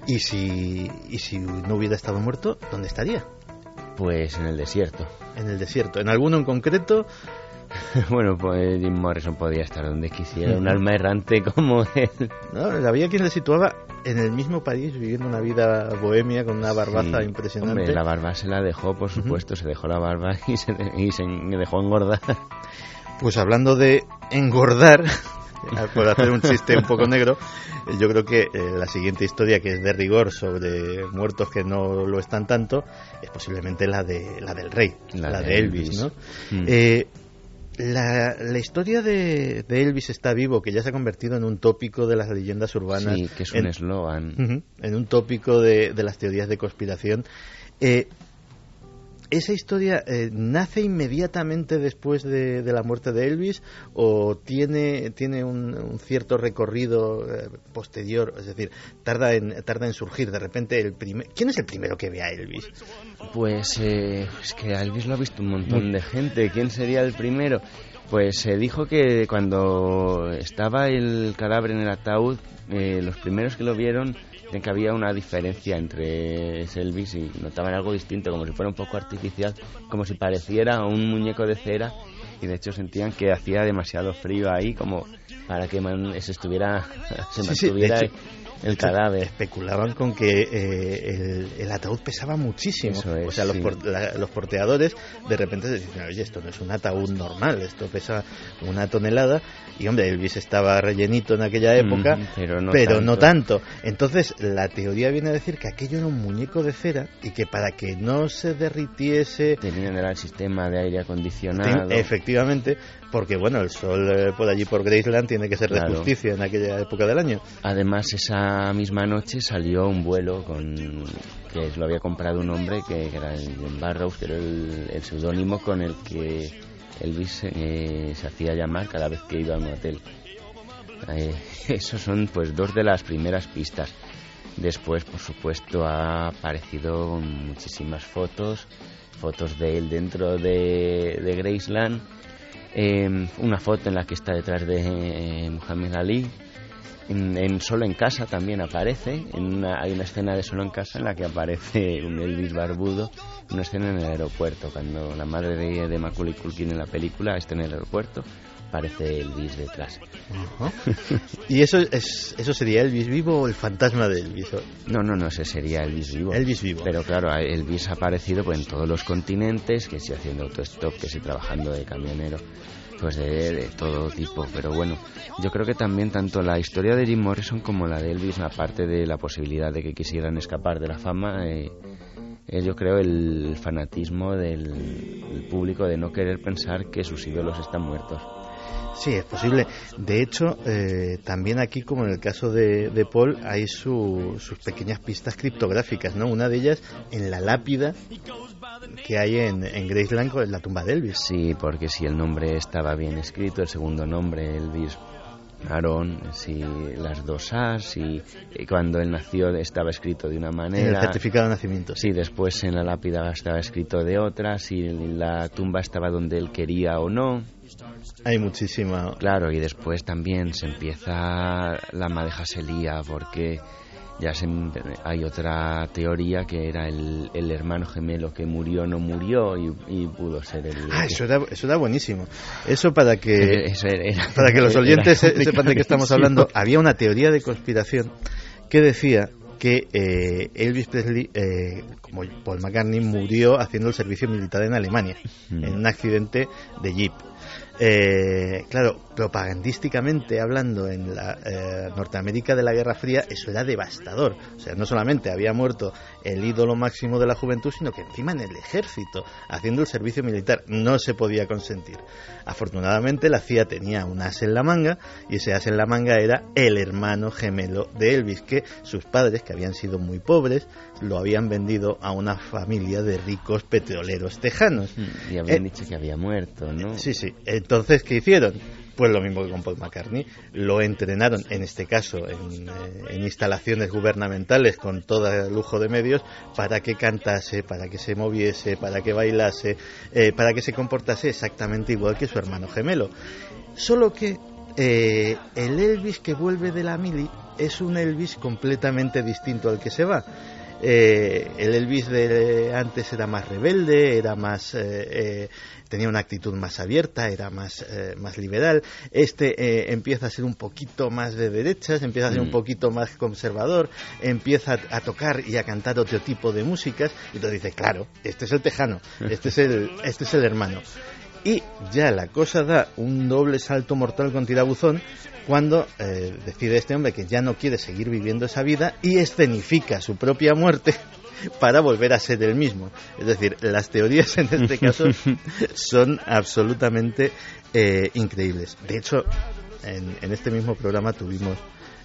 Y si no hubiera estado muerto, ¿dónde estaría? Pues en el desierto. En el desierto. ¿En alguno en concreto? Bueno, pues Jim Morrison podía estar donde quisiera, un alma errante como él. No, había quien le situaba en el mismo París, viviendo una vida bohemia con una barbaza impresionante. Hombre, la barba se la dejó, por supuesto, se dejó la barba y se dejó engordar. Pues hablando de engordar, por hacer un chiste un poco negro, yo creo que la siguiente historia, que es de rigor sobre muertos que no lo están tanto, es posiblemente la del rey, la de Elvis, ¿no? La historia de Elvis está vivo, que ya se ha convertido en un tópico de las leyendas urbanas. Sí, que es un eslogan. En un tópico de las teorías de conspiración. ¿Esa historia nace inmediatamente después de la muerte de Elvis o tiene un cierto recorrido posterior? Es decir, tarda en surgir de repente ¿Quién es el primero que ve a Elvis? Pues es que a Elvis lo ha visto un montón de gente. ¿Quién sería el primero? Pues se dijo que cuando estaba el cadáver en el ataúd, los primeros que lo vieron, que había una diferencia entre Elvis y notaban algo distinto, como si fuera un poco artificial, como si pareciera un muñeco de cera, y de hecho sentían que hacía demasiado frío ahí, como para que se mantuviera hecho, el cadáver. Especulaban con que el ataúd pesaba muchísimo. Eso es, o sea, los porteadores de repente decían, oye, esto no es un ataúd normal, esto pesa 1 tonelada. Y hombre, Elvis estaba rellenito en aquella época, pero no tanto. Entonces la teoría viene a decir que aquello era un muñeco de cera y que para que no se derritiese tenían el sistema de aire acondicionado. Efectivamente, porque bueno, el sol por allí por Graceland tiene que ser de justicia en aquella época del año. Además, esa misma noche salió un vuelo que lo había comprado un hombre que era el John Barrows, que era el seudónimo con el que Elvis se hacía llamar cada vez que iba a un hotel. Esos son pues 2 de las primeras pistas. Después, por supuesto, ha aparecido muchísimas fotos de él dentro de Graceland. Una foto en la que está detrás de Muhammad Ali. Solo en casa también aparece. Hay una escena de Solo en casa en la que aparece un Elvis barbudo, una escena en el aeropuerto, cuando la madre de Macaulay Culkin en la película está en el aeropuerto, aparece Elvis detrás. ¿Y eso sería Elvis vivo o el fantasma de Elvis? No, ese sería Elvis vivo. Elvis vivo. Pero claro, Elvis ha aparecido pues en todos los continentes, que sí haciendo autostop, que sí trabajando de camionero, pues de todo tipo. Pero bueno, yo creo que también tanto la historia de Jim Morrison como la de Elvis, aparte de la posibilidad de que quisieran escapar de la fama, es yo creo el fanatismo del público de no querer pensar que sus ídolos están muertos. Sí, es posible. De hecho, también aquí, como en el caso de Paul, hay sus pequeñas pistas criptográficas, ¿no? Una de ellas en la lápida que hay en Graceland, en la tumba de Elvis. Sí, porque si el nombre estaba bien escrito, el segundo nombre, Elvis Aaron, si las 2 A's, y cuando él nació estaba escrito de una manera. En el certificado de nacimiento. Sí, después en la lápida estaba escrito de otra, si la tumba estaba donde él quería o no. Hay muchísima. Claro, y después también se empieza, la madeja se lía porque ya hay otra teoría que era el hermano gemelo que murió, no murió y pudo ser el... Eso era buenísimo. Eso para que los oyentes sepan de qué estamos hablando. Había una teoría de conspiración que decía que Elvis Presley, como Paul McCartney, murió haciendo el servicio militar en Alemania en un accidente de jeep. Claro, propagandísticamente hablando, en la Norteamérica de la Guerra Fría, eso era devastador. O sea, no solamente había muerto el ídolo máximo de la juventud, sino que encima en el ejército, haciendo el servicio militar. No se podía consentir. Afortunadamente la CIA tenía un as en la manga, y ese as en la manga era el hermano gemelo de Elvis, que sus padres, que habían sido muy pobres, lo habían vendido a una familia de ricos petroleros tejanos. Y habían dicho que había muerto, ¿no? Sí. Entonces, ¿qué hicieron? Pues lo mismo que con Paul McCartney. Lo entrenaron, en este caso, en instalaciones gubernamentales con todo lujo de medios, para que cantase, para que se moviese, para que bailase, para que se comportase exactamente igual que su hermano gemelo. Solo que el Elvis que vuelve de la mili es un Elvis completamente distinto al que se va. El Elvis de antes era más rebelde, era más tenía una actitud más abierta, era más liberal. Empieza a ser un poquito más de derechas, empieza a ser un poquito más conservador, empieza a tocar y a cantar otro tipo de músicas, y entonces dice, claro, este es el tejano, este es el hermano. Y ya la cosa da un doble salto mortal con tirabuzón cuando decide este hombre que ya no quiere seguir viviendo esa vida y escenifica su propia muerte para volver a ser el mismo. Es decir, las teorías en este caso son absolutamente increíbles. De hecho, en este mismo programa tuvimos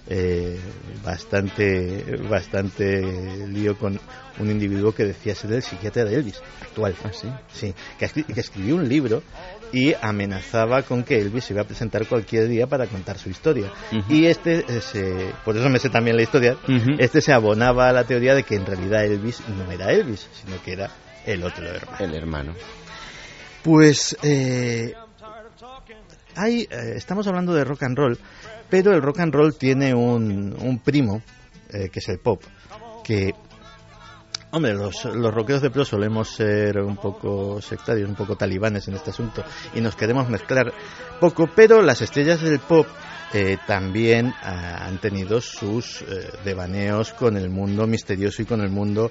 bastante lío con un individuo que decía ser el psiquiatra de Elvis actual. ¿Ah, sí? Sí, que escribió un libro y amenazaba con que Elvis se iba a presentar cualquier día para contar su historia. Y por eso me sé también la historia, se abonaba a la teoría de que en realidad Elvis no era Elvis, sino que era el otro hermano. El hermano. Pues estamos hablando de rock and roll, pero el rock and roll tiene un primo, que es el pop, que, hombre, los rockeros de pro solemos ser un poco sectarios, un poco talibanes en este asunto, y nos queremos mezclar poco, pero las estrellas del pop también han tenido sus devaneos con el mundo misterioso y con el mundo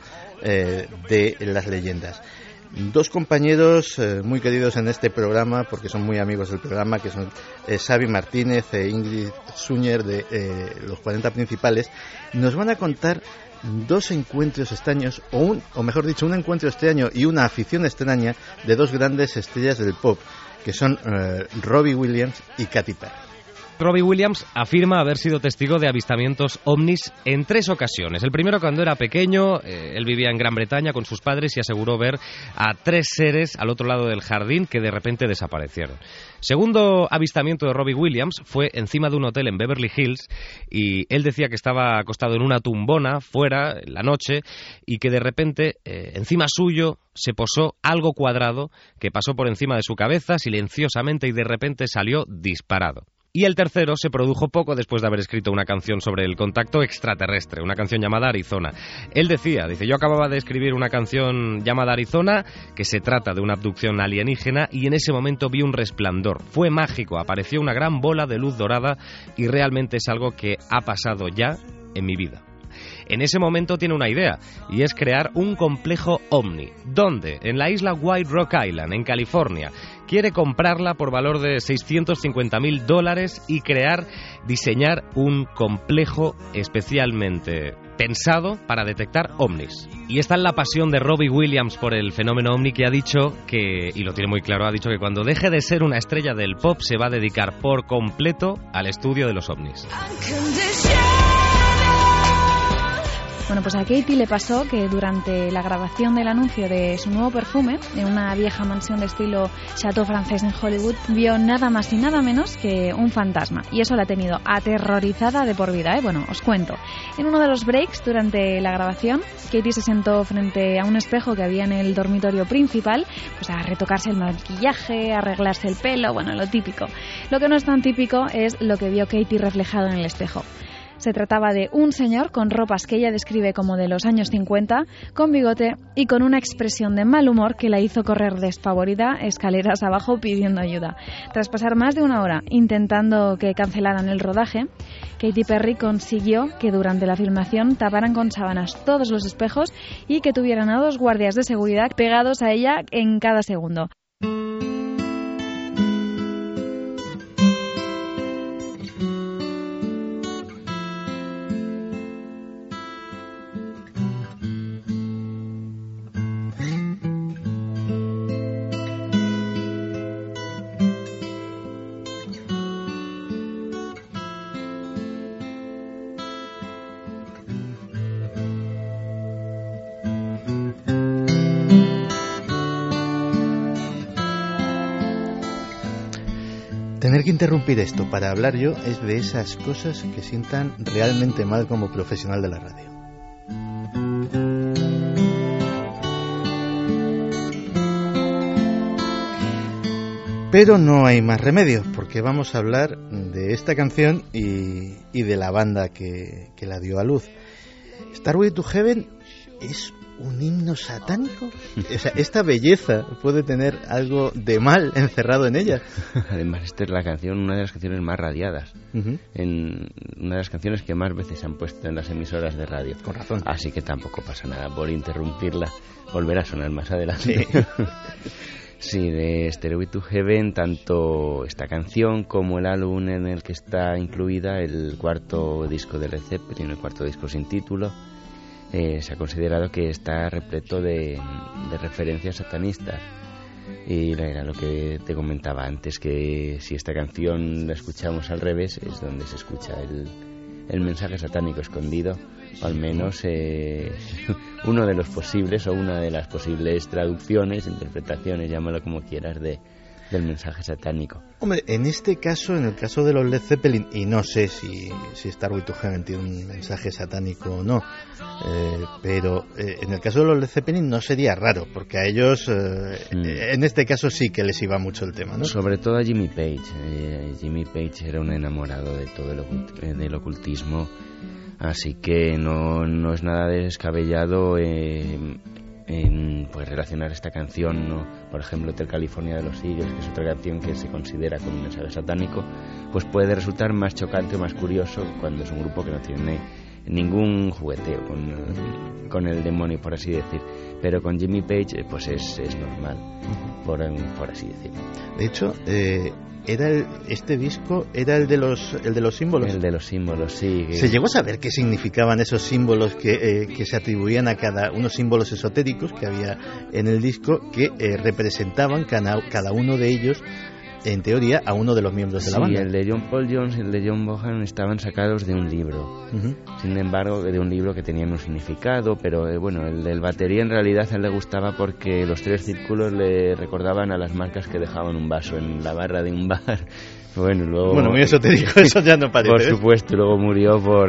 de las leyendas. Dos compañeros muy queridos en este programa, porque son muy amigos del programa, que son Xavi Martínez e Ingrid Suñer de Los 40 Principales, nos van a contar dos encuentros extraños, o mejor dicho, un encuentro extraño y una afición extraña de dos grandes estrellas del pop, que son Robbie Williams y Katy Perry. Robbie Williams afirma haber sido testigo de avistamientos ovnis en 3 ocasiones. El primero cuando era pequeño, él vivía en Gran Bretaña con sus padres y aseguró ver a 3 seres al otro lado del jardín que de repente desaparecieron. Segundo avistamiento de Robbie Williams fue encima de un hotel en Beverly Hills, y él decía que estaba acostado en una tumbona fuera en la noche y que de repente encima suyo se posó algo cuadrado que pasó por encima de su cabeza silenciosamente y de repente salió disparado. Y el tercero se produjo poco después de haber escrito una canción sobre el contacto extraterrestre, una canción llamada Arizona. Él dice, yo acababa de escribir una canción llamada Arizona, que se trata de una abducción alienígena, y en ese momento vi un resplandor. Fue mágico, apareció una gran bola de luz dorada y realmente es algo que ha pasado ya en mi vida. En ese momento tiene una idea, y es crear un complejo ovni. ¿Dónde? En la isla White Rock Island, en California. Quiere comprarla por valor de $650,000 y diseñar un complejo especialmente pensado para detectar ovnis. Y esta es la pasión de Robbie Williams por el fenómeno ovni, que ha dicho que, y lo tiene muy claro, ha dicho que cuando deje de ser una estrella del pop se va a dedicar por completo al estudio de los ovnis. Bueno, pues a Katy le pasó que durante la grabación del anuncio de su nuevo perfume, en una vieja mansión de estilo chateau francés en Hollywood, vio nada más y nada menos que un fantasma. Y eso la ha tenido aterrorizada de por vida, ¿eh? Bueno, os cuento. En uno de los breaks durante la grabación, Katy se sentó frente a un espejo que había en el dormitorio principal, pues a retocarse el maquillaje, a arreglarse el pelo, bueno, lo típico. Lo que no es tan típico es lo que vio Katy reflejado en el espejo. Se trataba de un señor con ropas que ella describe como de los años 50, con bigote y con una expresión de mal humor que la hizo correr despavorida escaleras abajo pidiendo ayuda. Tras pasar más de 1 hora intentando que cancelaran el rodaje, Katy Perry consiguió que durante la filmación taparan con sábanas todos los espejos y que tuvieran a 2 guardias de seguridad pegados a ella en cada segundo. Tener que interrumpir esto para hablar yo es de esas cosas que sientan realmente mal como profesional de la radio. Pero no hay más remedio, porque vamos a hablar de esta canción y de la banda que la dio a luz. Starway to Heaven es un himno satánico. O sea, esta belleza puede tener algo de mal encerrado en ella. Además, esta es la canción, una de las canciones más radiadas. Una de las canciones que más veces se han puesto en las emisoras de radio. Con razón. Así que tampoco pasa nada por interrumpirla. Volverá a sonar más adelante. Sí. Sí, de Stairway to Heaven, tanto esta canción como el álbum en el que está incluida, el cuarto disco de Led Zeppelin, el cuarto disco sin título, se ha considerado que está repleto de referencias satanistas. Y era lo que te comentaba antes, que si esta canción la escuchamos al revés, es donde se escucha el mensaje satánico escondido, o al menos uno de los posibles, o una de las posibles traducciones, interpretaciones, llámalo como quieras, del mensaje satánico. Hombre, en este caso, en el caso de los Led Zeppelin, y no sé si Starway to Heaven tiene un mensaje satánico o no, pero en el caso de los Led Zeppelin no sería raro, porque a ellos en este caso sí que les iba mucho el tema, ¿no? Sobre todo a Jimmy Page. Jimmy Page era un enamorado de todo del ocultismo, así que no es nada descabellado pues relacionar esta canción, ¿no? Por ejemplo, Hotel California de los Eagles, que es otra canción que se considera con un mensaje satánico, pues puede resultar más chocante o más curioso cuando es un grupo que no tiene ningún jugueteo con el demonio, por así decir. Pero con Jimmy Page pues es normal, por así decirlo. De hecho, este disco era el de los símbolos. El de los símbolos, sí. ¿Se llegó a saber qué significaban esos símbolos que se atribuían a unos símbolos esotéricos que había en el disco, que representaban cada uno de ellos, en teoría, a uno de los miembros de la banda? Sí, el de John Paul Jones y el de John Bonham estaban sacados de un libro. Sin embargo, de un libro que tenía un significado, pero bueno, el del batería en realidad a él le gustaba porque los 3 círculos le recordaban a las marcas que dejaban un vaso en la barra de un bar. Bueno, luego, muy esotérico, eso ya no parece. Por supuesto, luego murió por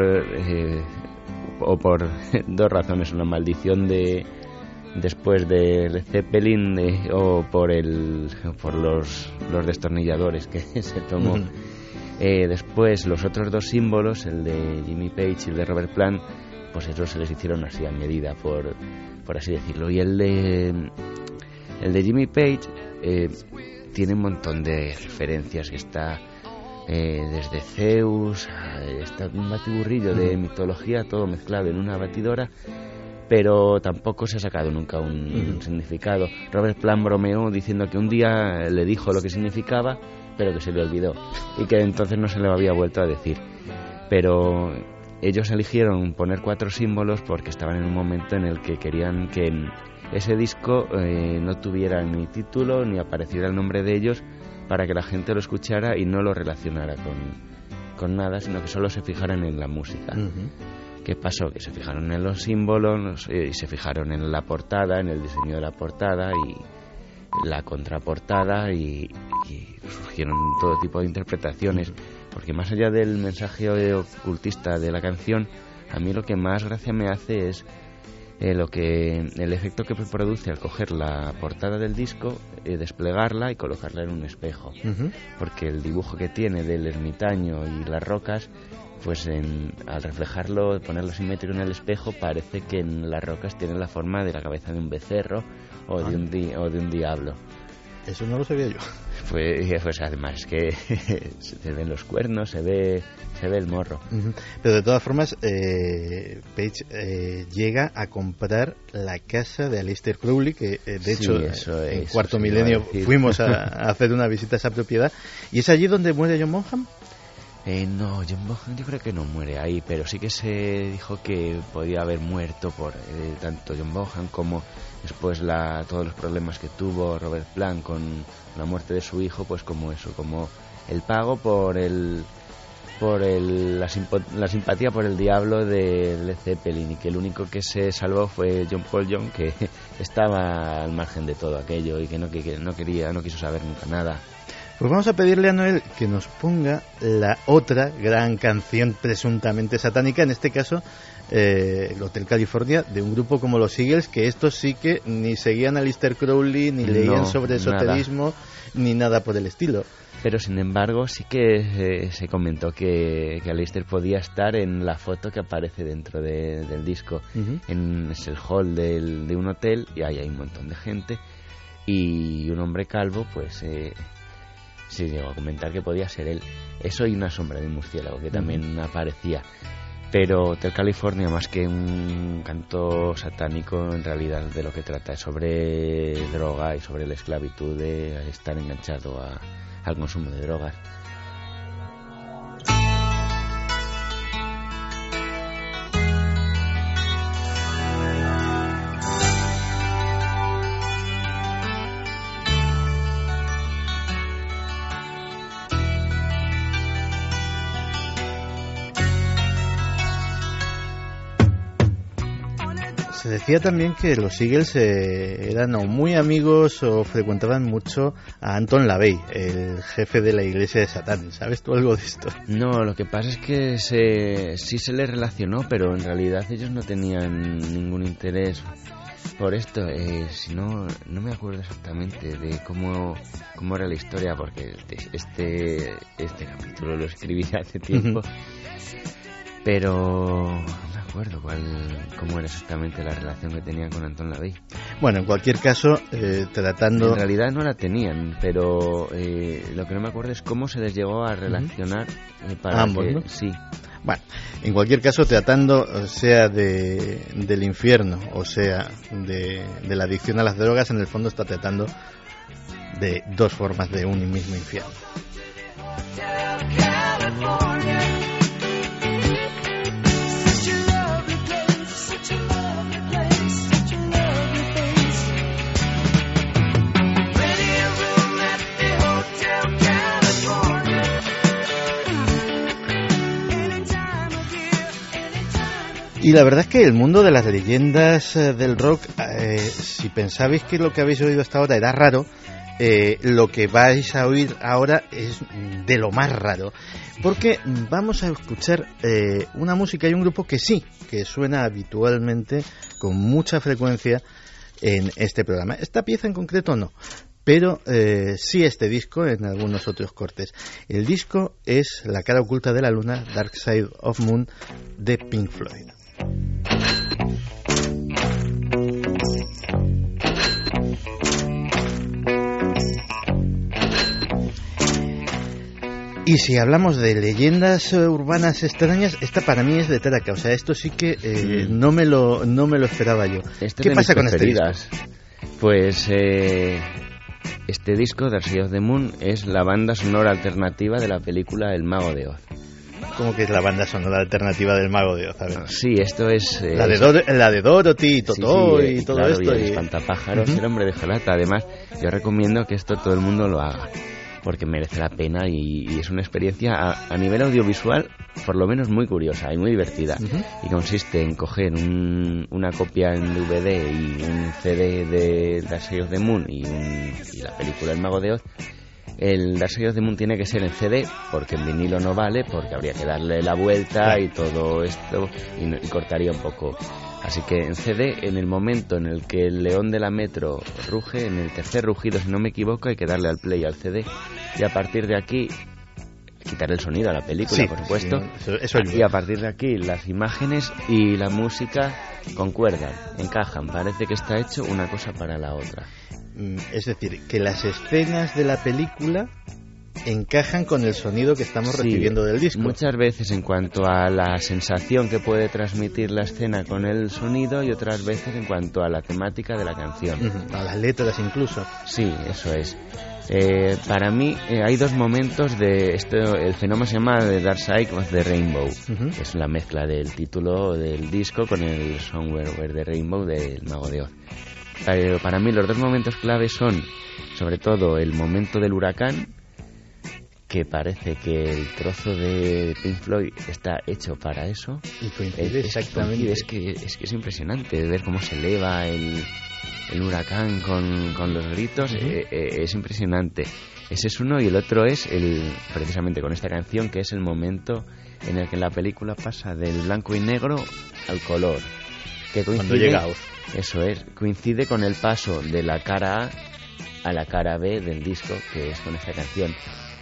2 razones: una maldición después de Led Zeppelin, o por los destornilladores que se tomó. Después los otros 2 símbolos, el de Jimmy Page y el de Robert Plant, pues esos se les hicieron así a medida, por así decirlo. Y el de Jimmy Page tiene un montón de referencias, que está desde Zeus, está un batiburrillo de mitología, todo mezclado en una batidora, pero tampoco se ha sacado nunca un significado. Robert Plant bromeó diciendo que un día le dijo lo que significaba, pero que se le olvidó, y que entonces no se le había vuelto a decir. Pero ellos eligieron poner 4 símbolos porque estaban en un momento en el que querían que ese disco no tuviera ni título ni apareciera el nombre de ellos, para que la gente lo escuchara y no lo relacionara con nada, sino que solo se fijaran en la música. ¿Qué pasó? Que se fijaron en los símbolos y se fijaron en la portada, en el diseño de la portada y la contraportada, y surgieron todo tipo de interpretaciones, porque más allá del mensaje ocultista de la canción, a mí lo que más gracia me hace es el efecto que produce al coger la portada del disco, desplegarla y colocarla en un espejo, porque el dibujo que tiene del ermitaño y las rocas, pues al reflejarlo, ponerlo simétrico en el espejo, parece que en las rocas tiene la forma de la cabeza de un becerro o de un diablo. Eso no lo sabía yo. Pues además es que se ven los cuernos, se ve el morro. Pero de todas formas, Page llega a comprar la casa de Aleister Crowley, que de hecho en Cuarto Milenio fuimos a hacer una visita a esa propiedad. ¿Y es allí donde muere John Bonham? No, John Bonham yo creo que no muere ahí, pero sí que se dijo que podía haber muerto por tanto John Bonham como después todos los problemas que tuvo Robert Plant con la muerte de su hijo, pues como el pago por la simpatía por el diablo de Led Zeppelin, y que el único que se salvó fue John Paul Jones, que estaba al margen de todo aquello y que no quiso saber nunca nada. Pues vamos a pedirle a Noel que nos ponga la otra gran canción presuntamente satánica, en este caso el Hotel California, de un grupo como los Eagles, que estos sí que ni seguían a Aleister Crowley, ni leían sobre esoterismo, ni nada por el estilo. Pero sin embargo sí que se comentó que Aleister podía estar en la foto que aparece dentro del disco. Es el hall de un hotel y ahí hay un montón de gente y un hombre calvo pues sí llegó a comentar que podía ser él. Eso y una sombra de un murciélago que también aparecía. Pero Hotel California, más que un canto satánico, en realidad de lo que trata es sobre droga y sobre la esclavitud de estar enganchado al consumo de drogas. Se decía también que los Eagles eran o muy amigos o frecuentaban mucho a Anton LaVey, el jefe de la iglesia de Satán. ¿Sabes tú algo de esto? No, lo que pasa es que sí se les relacionó, pero en realidad ellos no tenían ningún interés por esto. Si no me acuerdo exactamente de cómo era la historia, porque este capítulo lo escribí hace tiempo. Pero no me acuerdo cómo era exactamente la relación que tenían con Anton LaVey. Bueno, en cualquier caso, tratando... En realidad no la tenían, pero lo que no me acuerdo es cómo se les llegó a relacionar para ambos, que... ¿no? Sí. Bueno, en cualquier caso, tratando sea del infierno o sea de la adicción a las drogas, en el fondo está tratando de dos formas de un mismo infierno. Y la verdad es que el mundo de las leyendas del rock, si pensabais que lo que habéis oído hasta ahora era raro, lo que vais a oír ahora es de lo más raro, porque vamos a escuchar una música y un grupo que sí, que suena habitualmente con mucha frecuencia en este programa. Esta pieza en concreto no, pero sí este disco en algunos otros cortes. El disco es La cara oculta de la luna, Dark Side of Moon, de Pink Floyd. Y si hablamos de leyendas urbanas extrañas, esta para mí es de traca, o sea, esto sí que no me lo esperaba yo. ¿Qué pasa con este disco? Pues este disco, Dark Side of the Moon, es la banda sonora alternativa de la película El Mago de Oz. ¿Cómo que es la banda sonora alternativa del Mago de Oz? A ver. Sí, esto es... la de Dorothy y Totó y todo claro, esto. Y el espantapájaros, el hombre de hojalata. Además, yo recomiendo que esto todo el mundo lo haga, porque merece la pena y es una experiencia a nivel audiovisual por lo menos muy curiosa y muy divertida. Y consiste en coger una copia en DVD y un CD de Dark Side of the Moon y la película El Mago de Oz. El Dark Side of the Moon tiene que ser en CD, porque en vinilo no vale, porque habría que darle la vuelta y todo esto y cortaría un poco. Así que en CD, en el momento en el que el león de la metro ruge, en el tercer rugido, si no me equivoco, hay que darle al play al CD y a partir de aquí quitar el sonido a la película, por supuesto. Eso y a partir de aquí las imágenes y la música concuerdan, encajan, parece que está hecho una cosa para la otra. Es decir, que las escenas de la película encajan con el sonido que estamos recibiendo del disco. Muchas veces en cuanto a la sensación que puede transmitir la escena con el sonido y otras veces en cuanto a la temática de la canción. A las letras incluso. Sí, eso es. Para mí hay dos momentos de esto. El fenómeno se llama The Dark Side of the Rainbow. Es la mezcla del título del disco con el Somewhere Over the Rainbow del Mago de Oz. Pero para mí los dos momentos claves son sobre todo el momento del huracán, que parece que el trozo de Pink Floyd está hecho para eso. Y coincide exactamente. Es que es impresionante ver cómo se eleva el huracán con los gritos, es impresionante. Ese es uno, y el otro es precisamente con esta canción, que es el momento en el que la película pasa del blanco y negro al color, que coincide, cuando llega Oz. Eso es, coincide con el paso de la cara A la cara B del disco, que es con esta canción.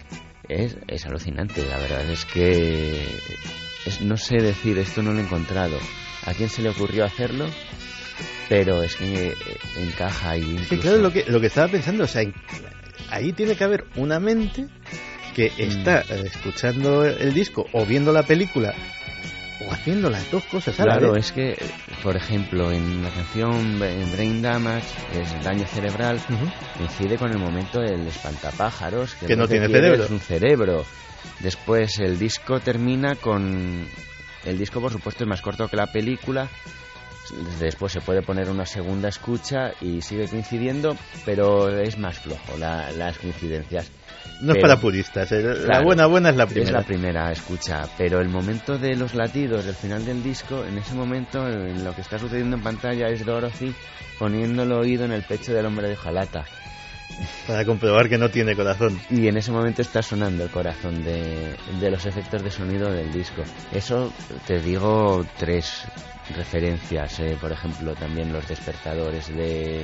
Es alucinante, la verdad es que no sé decir, esto no lo he encontrado a quién se le ocurrió hacerlo, pero es que encaja ahí. Sí, claro, lo que estaba pensando, o sea, ahí tiene que haber una mente que está escuchando el disco o viendo la película o haciendo las dos cosas. Claro, es que, por ejemplo, en la canción Brain Damage, es daño cerebral, coincide con el momento del espantapájaros, que no tiene cerebro. Es un cerebro. Después el disco termina con... El disco, por supuesto, es más corto que la película. Después se puede poner una segunda escucha y sigue coincidiendo, pero es más flojo las coincidencias. No es para puristas, la buena es la primera. Es la primera escucha, pero el momento de los latidos del final del disco, en ese momento, en lo que está sucediendo en pantalla es Dorothy poniendo el oído en el pecho del hombre de hojalata. Para comprobar que no tiene corazón. Y en ese momento está sonando el corazón de los efectos de sonido del disco. Eso, te digo, 3 referencias. Por ejemplo, también los despertadores de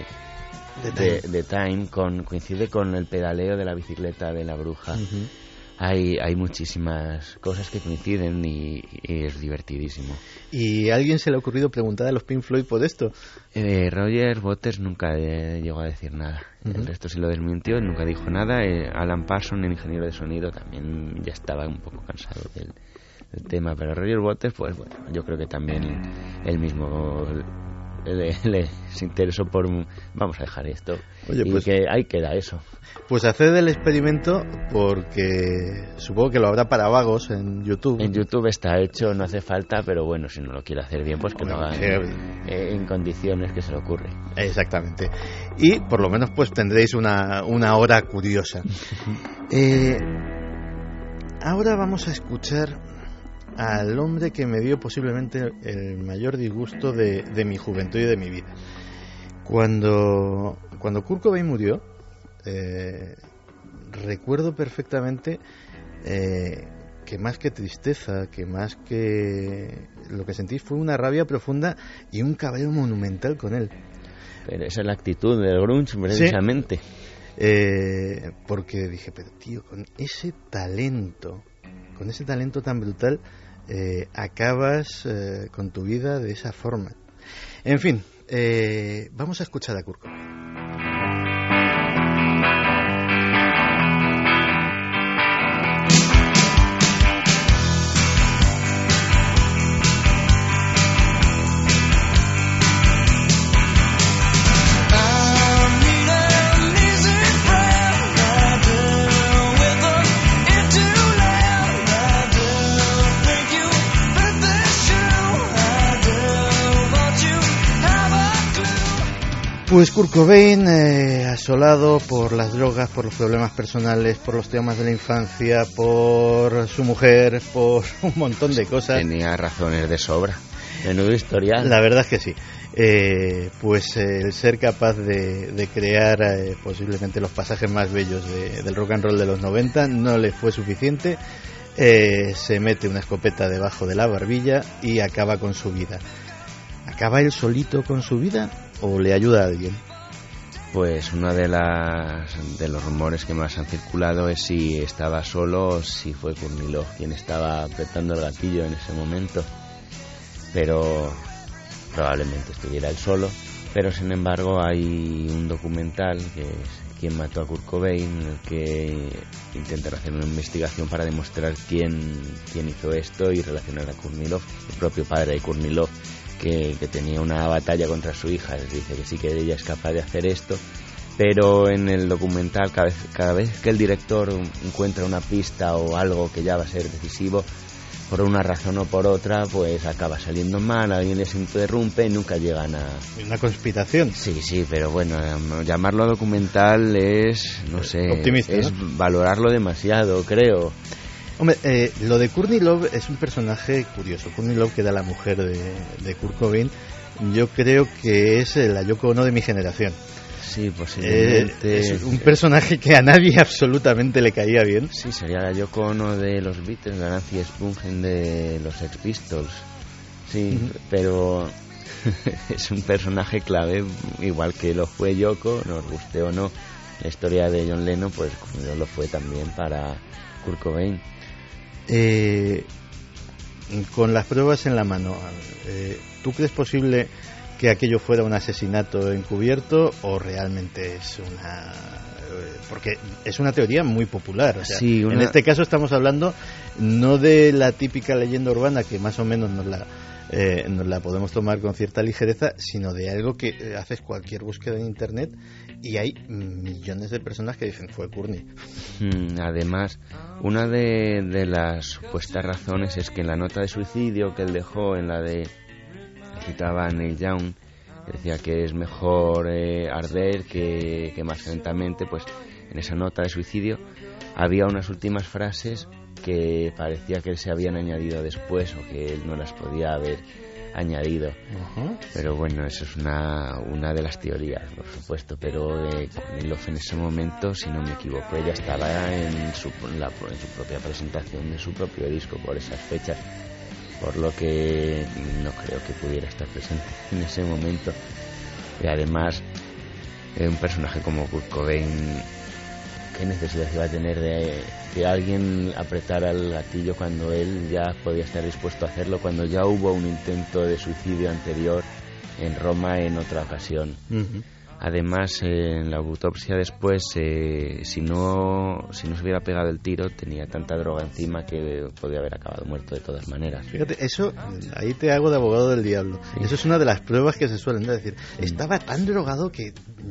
Time coincide con el pedaleo de la bicicleta de la bruja. Hay muchísimas cosas que coinciden y es divertidísimo. ¿Y a alguien se le ha ocurrido preguntar a los Pink Floyd por esto? Roger Waters nunca llegó a decir nada. El resto sí lo desmintió, nunca dijo nada. Alan Parsons, el ingeniero de sonido, también ya estaba un poco cansado del tema. Pero Roger Waters, pues bueno, yo creo que también él mismo les interesó por... Vamos a dejar esto. Oye, y pues, que ahí queda eso. Pues haced el experimento, porque supongo que lo habrá para vagos en YouTube. En YouTube está hecho, no hace falta, pero bueno, si no lo quiere hacer bien, pues que lo haga en condiciones que se le ocurre. Exactamente. Y por lo menos pues tendréis una hora curiosa. Ahora vamos a escuchar al hombre que me dio posiblemente el mayor disgusto de mi juventud y de mi vida. Cuando Kurt Cobain murió, recuerdo perfectamente que más que tristeza, que más que lo que sentí fue una rabia profunda y un cabreo monumental con él. Pero esa es la actitud del grunge, precisamente. Sí, porque dije, pero tío, con ese talento tan brutal, acabas con tu vida de esa forma. En fin, vamos a escuchar a Kurt Cobain. Pues Kurt Cobain, asolado por las drogas, por los problemas personales, por los traumas de la infancia, por su mujer, por un montón de cosas. Tenía razones de sobra. Menudo historial. La verdad es que sí. Pues el ser capaz de crear posiblemente los pasajes más bellos del rock and roll de los 90 no le fue suficiente. Se mete una escopeta debajo de la barbilla y acaba con su vida. ¿Acaba él solito con su vida o le ayuda a alguien? Pues uno de los rumores que más han circulado es si estaba solo o si fue Courtney Love quien estaba apretando el gatillo en ese momento. Pero probablemente estuviera él solo. Pero sin embargo hay un documental que es Quién mató a Kurt Cobain, en el que intentan hacer una investigación para demostrar quién hizo esto y relacionar a Courtney Love, el propio padre de Courtney Love, que tenía una batalla contra su hija. Dice que sí, que ella es capaz de hacer esto, pero en el documental cada vez que el director encuentra una pista o algo que ya va a ser decisivo, por una razón o por otra, pues acaba saliendo mal, alguien les interrumpe y nunca llegan a... ¿Una conspiración? Sí, pero bueno, llamarlo documental es, no sé, optimista, es ¿no? Valorarlo demasiado, creo. Hombre, lo de Courtney Love es un personaje curioso. Courtney Love, que era la mujer de Kurt Cobain, yo creo que es la Yoko Ono de mi generación. Sí, posiblemente. Es un personaje que a nadie absolutamente le caía bien. Sí, sería la Yoko Ono de los Beatles, la Nancy Spungen de los Sex Pistols. Sí, pero es un personaje clave, igual que lo fue Yoko, nos guste o no. La historia de John Lennon, pues lo fue también para Kurt Cobain. Con las pruebas en la mano, ¿tú crees posible que aquello fuera un asesinato encubierto o realmente es una... porque es una teoría muy popular, o sea, sí, en este caso estamos hablando no de la típica leyenda urbana que más o menos nos la podemos tomar con cierta ligereza, sino de algo que haces cualquier búsqueda en internet y hay millones de personas que dicen fue Courtney. Además, una de las supuestas razones es que en la nota de suicidio que él dejó, en la de... citaba a Neil Young, decía que es mejor arder que más lentamente, pues en esa nota de suicidio había unas últimas frases que parecía que se habían añadido después o que él no las podía haber añadido. Pero bueno, eso es una de las teorías, por supuesto, pero Love en ese momento, si no me equivoco, ella estaba en su propia presentación de su propio disco por esas fechas, por lo que no creo que pudiera estar presente en ese momento. Y además, un personaje como Kurt Cobain, ¿qué necesidad iba a tener de que alguien apretara el gatillo cuando él ya podía estar dispuesto a hacerlo, cuando ya hubo un intento de suicidio anterior en Roma en otra ocasión? Además, en la autopsia después, si no se hubiera pegado el tiro, tenía tanta droga encima que podía haber acabado muerto de todas maneras. Fíjate, eso, ahí te hago de abogado del diablo. Sí. Eso es una de las pruebas que se suelen decir. Estaba tan drogado que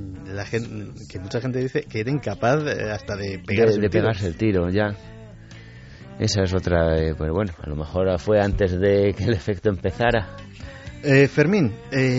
mucha gente dice que era incapaz hasta de pegarse el tiro, ya. Esa es otra, pues bueno, a lo mejor fue antes de que el efecto empezara. Fermín,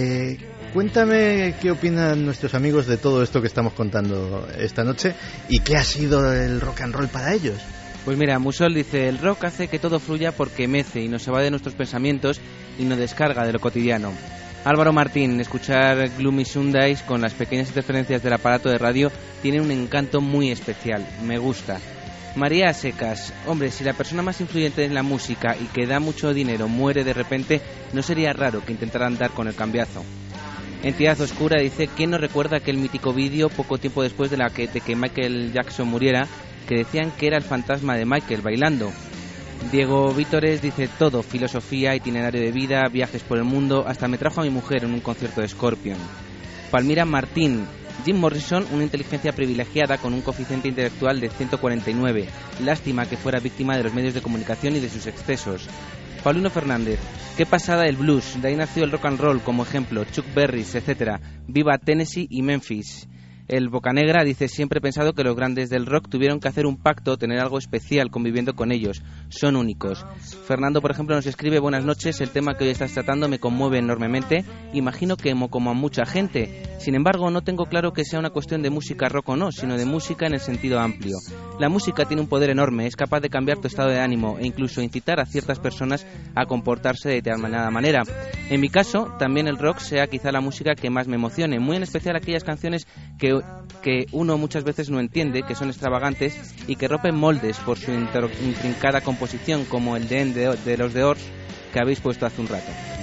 cuéntame qué opinan nuestros amigos de todo esto que estamos contando esta noche y qué ha sido el rock and roll para ellos. Pues mira, Musol dice, el rock hace que todo fluya porque mece y nos evade de nuestros pensamientos y nos descarga de lo cotidiano. Álvaro Martín, escuchar Gloomy Sundays con las pequeñas interferencias del aparato de radio tiene un encanto muy especial, me gusta. María Secas, hombre, si la persona más influyente en la música y que da mucho dinero muere de repente, no sería raro que intentaran dar con el cambiazo. Entidad Oscura dice, ¿quién no recuerda aquel mítico vídeo poco tiempo después de que Michael Jackson muriera, que decían que era el fantasma de Michael bailando? Diego Vítores dice, todo, filosofía, itinerario de vida, viajes por el mundo, hasta me trajo a mi mujer en un concierto de Scorpion. Palmira Martín, Jim Morrison, una inteligencia privilegiada con un coeficiente intelectual de 149. Lástima que fuera víctima de los medios de comunicación y de sus excesos. Paulino Fernández, qué pasada el blues, de ahí nació el rock and roll como ejemplo, Chuck Berry, etc. Viva Tennessee y Memphis. El Bocanegra dice, siempre he pensado que los grandes del rock tuvieron que hacer un pacto, tener algo especial conviviendo con ellos, son únicos. Fernando, por ejemplo, nos escribe, buenas noches, el tema que hoy estás tratando me conmueve enormemente, imagino que como a mucha gente. Sin embargo, no tengo claro que sea una cuestión de música rock o no, sino de música en el sentido amplio. La música tiene un poder enorme, es capaz de cambiar tu estado de ánimo e incluso incitar a ciertas personas a comportarse de determinada manera. En mi caso, también el rock sea quizá la música que más me emocione, muy en especial aquellas canciones que uno muchas veces no entiende, que son extravagantes y que rompen moldes por su intrincada composición, como el de los The Doors que habéis puesto hace un rato.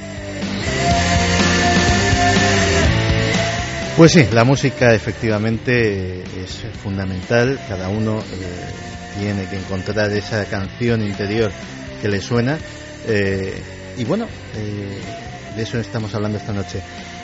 Pues sí, la música efectivamente es fundamental, cada uno tiene que encontrar esa canción interior que le suena y bueno, de eso estamos hablando esta noche.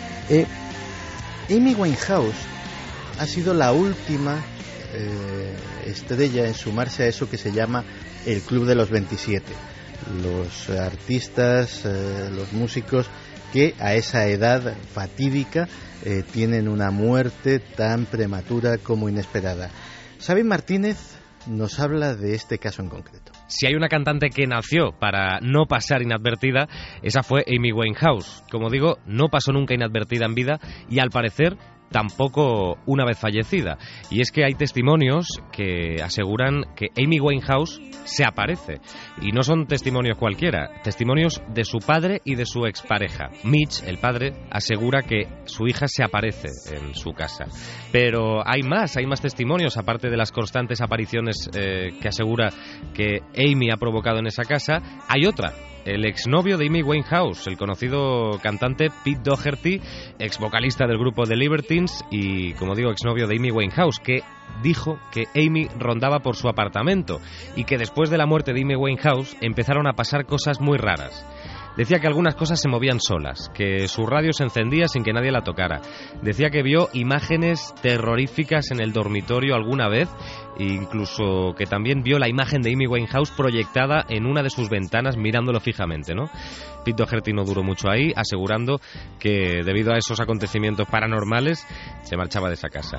Amy Winehouse ha sido la última estrella en sumarse a eso que se llama el Club de los 27. Los artistas, los músicos que a esa edad fatídica tienen una muerte tan prematura como inesperada. Xavi Martínez nos habla de este caso en concreto. Si hay una cantante que nació para no pasar inadvertida, esa fue Amy Winehouse. Como digo, no pasó nunca inadvertida en vida y al parecer tampoco una vez fallecida. Y es que hay testimonios que aseguran que Amy Winehouse se aparece. Y no son testimonios cualquiera, testimonios de su padre y de su expareja. Mitch, el padre, asegura que su hija se aparece en su casa. Pero hay más testimonios, aparte de las constantes apariciones que asegura que Amy ha provocado en esa casa. Hay otra. El exnovio de Amy Winehouse, el conocido cantante Pete Doherty, ex vocalista del grupo The Libertines y, como digo, exnovio de Amy Winehouse, que dijo que Amy rondaba por su apartamento y que después de la muerte de Amy Winehouse empezaron a pasar cosas muy raras. Decía que algunas cosas se movían solas, que su radio se encendía sin que nadie la tocara. Decía que vio imágenes terroríficas en el dormitorio alguna vez, e incluso que también vio la imagen de Amy Winehouse proyectada en una de sus ventanas mirándolo fijamente, ¿no? Pete Doherty no duró mucho ahí, asegurando que debido a esos acontecimientos paranormales se marchaba de esa casa.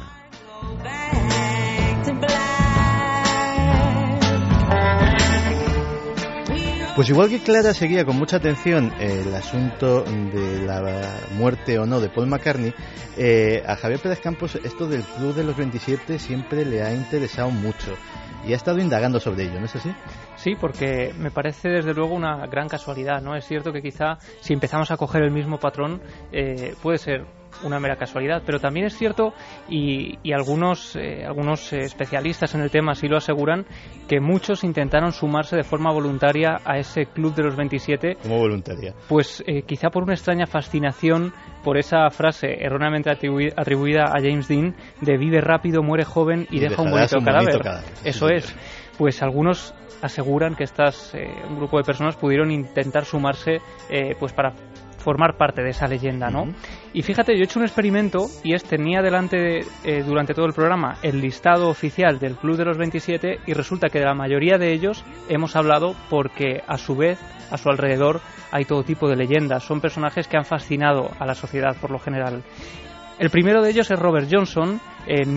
Pues igual que Clara seguía con mucha atención el asunto de la muerte o no de Paul McCartney, a Javier Pérez Campos esto del Club de los 27 siempre le ha interesado mucho y ha estado indagando sobre ello, ¿no es así? Sí, porque me parece desde luego una gran casualidad, ¿no? Es cierto que quizá si empezamos a coger el mismo patrón puede ser una mera casualidad, pero también es cierto y algunos especialistas en el tema sí lo aseguran, que muchos intentaron sumarse de forma voluntaria a ese Club de los 27. ¿Cómo voluntaria? Pues quizá por una extraña fascinación por esa frase erróneamente atribuida a James Dean de vive rápido, muere joven y deja un bonito cadáver. Eso es. Pues algunos aseguran que un grupo de personas pudieron intentar sumarse pues para formar parte de esa leyenda, ¿no? Uh-huh. Y fíjate, yo he hecho un experimento y tenía delante durante todo el programa el listado oficial del Club de los 27 y resulta que de la mayoría de ellos hemos hablado porque a su vez, a su alrededor, hay todo tipo de leyendas. Son personajes que han fascinado a la sociedad por lo general. El primero de ellos es Robert Johnson. En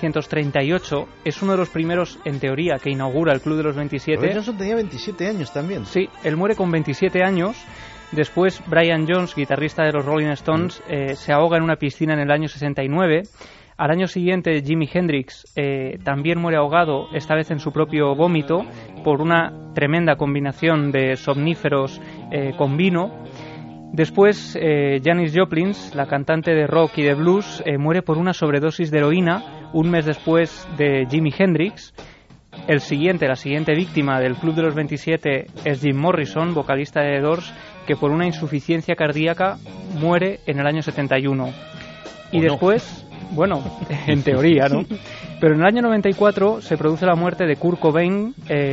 1938 es uno de los primeros, en teoría, que inaugura el Club de los 27. Robert Johnson tenía 27 años también. Sí, él muere con 27 años. Después Brian Jones, guitarrista de los Rolling Stones, se ahoga en una piscina en el año 69. Al año siguiente Jimi Hendrix también muere ahogado, esta vez en su propio vómito, por una tremenda combinación de somníferos con vino. Después Janis Joplin, la cantante de rock y de blues, muere por una sobredosis de heroína un mes después de Jimi Hendrix. La siguiente víctima del Club de los 27 es Jim Morrison, vocalista de The Doors, que por una insuficiencia cardíaca muere en el año 71. Y después, bueno, en teoría, ¿no? Pero en el año 94 se produce la muerte de Kurt Cobain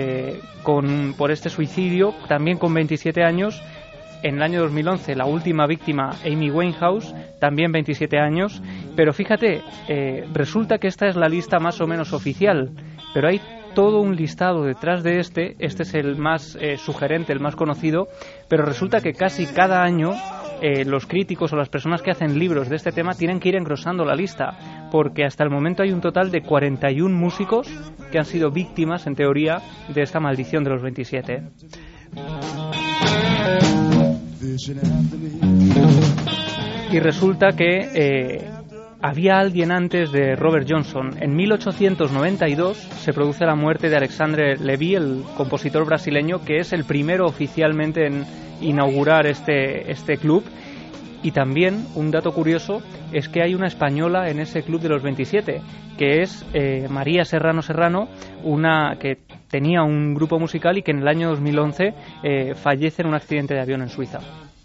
por este suicidio, también con 27 años. En el año 2011 la última víctima, Amy Winehouse, también 27 años. Pero fíjate, resulta que esta es la lista más o menos oficial, pero hay todo un listado detrás de este es el más sugerente, el más conocido, pero resulta que casi cada año los críticos o las personas que hacen libros de este tema tienen que ir engrosando la lista, porque hasta el momento hay un total de 41 músicos que han sido víctimas, en teoría, de esta maldición de los 27. Y resulta que había alguien antes de Robert Johnson. En 1892 se produce la muerte de Alexandre Levy, el compositor brasileño, que es el primero oficialmente en inaugurar este club. Y también, un dato curioso, es que hay una española en ese Club de los 27, que es María Serrano, una que tenía un grupo musical y que en el año 2011 fallece en un accidente de avión en Suiza.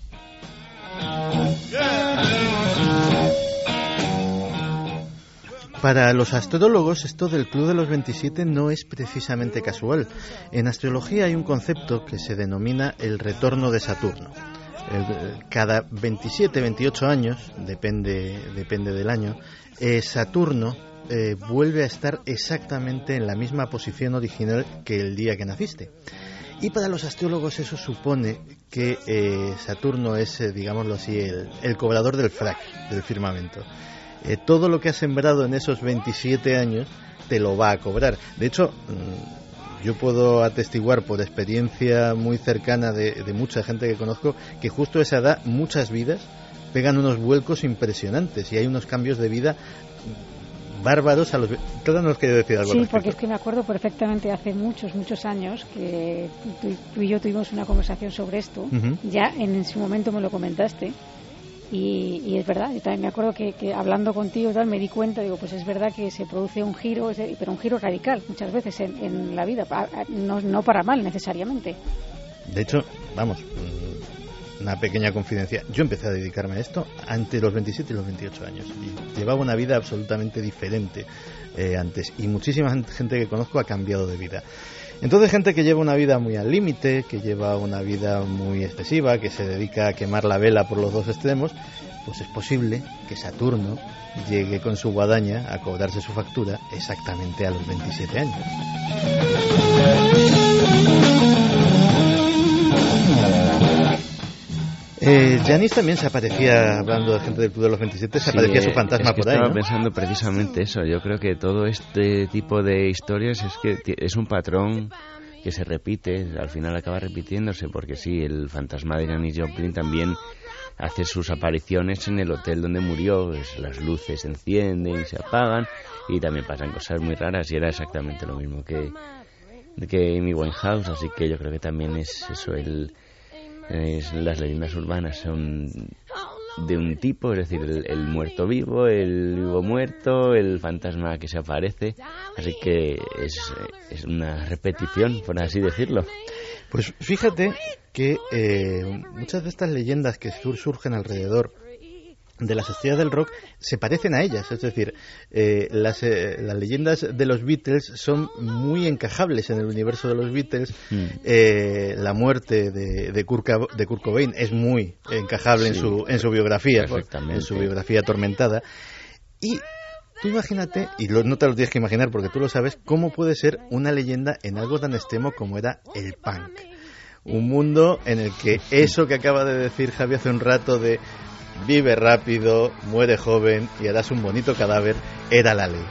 Para los astrólogos, esto del Club de los 27 no es precisamente casual. En astrología hay un concepto que se denomina el retorno de Saturno. Cada 27, 28 años, depende del año, Saturno vuelve a estar exactamente en la misma posición original que el día que naciste. Y para los astrólogos eso supone que Saturno es, digámoslo así, el cobrador del frac, del firmamento. Todo lo que has sembrado en esos 27 años te lo va a cobrar. De hecho, yo puedo atestiguar por experiencia muy cercana de mucha gente que conozco que justo a esa edad muchas vidas pegan unos vuelcos impresionantes y hay unos cambios de vida bárbaros a los... Claro, nos quería decir algo. Sí, porque es que me acuerdo perfectamente hace muchos años que tú y yo tuvimos una conversación sobre esto. Ya en su momento me lo comentaste y es verdad. Yo también me acuerdo que hablando contigo tal, me di cuenta, digo, pues es verdad que se produce un giro, pero un giro radical muchas veces en la vida, no para mal necesariamente. De hecho, vamos, una pequeña confidencia. Yo empecé a dedicarme a esto entre los 27 y los 28 años. Y llevaba una vida absolutamente diferente antes. Y muchísima gente que conozco ha cambiado de vida. Entonces, gente que lleva una vida muy al límite, que lleva una vida muy excesiva, que se dedica a quemar la vela por los dos extremos, pues es posible que Saturno llegue con su guadaña a cobrarse su factura exactamente a los 27 años. Janis también se aparecía, hablando de gente del Club de los 27, se aparecía su fantasma por ahí, estaba ¿no? pensando precisamente eso. Yo creo que todo este tipo de historias es que es un patrón que se repite, al final acaba repitiéndose, porque sí, el fantasma de Janis Joplin también hace sus apariciones en el hotel donde murió, las luces se encienden y se apagan, y también pasan cosas muy raras, y era exactamente lo mismo que Amy Winehouse, así que yo creo que también es eso, las leyendas urbanas son de un tipo, es decir, el muerto vivo, el vivo muerto, el fantasma que se aparece, así que es una repetición, por así decirlo. Pues fíjate que muchas de estas leyendas que surgen alrededor de las estrellas del rock se parecen a ellas, es decir, las leyendas de los Beatles son muy encajables en el universo de los Beatles. La muerte de Kurt Cobain es muy encajable, sí, en su biografía, en su biografía atormentada. Y tú imagínate, y no te lo tienes que imaginar porque tú lo sabes, cómo puede ser una leyenda en algo tan extremo como era el punk. Un mundo en el que eso que acaba de decir Javi hace un rato de vive rápido, muere joven y harás un bonito cadáver, era la ley.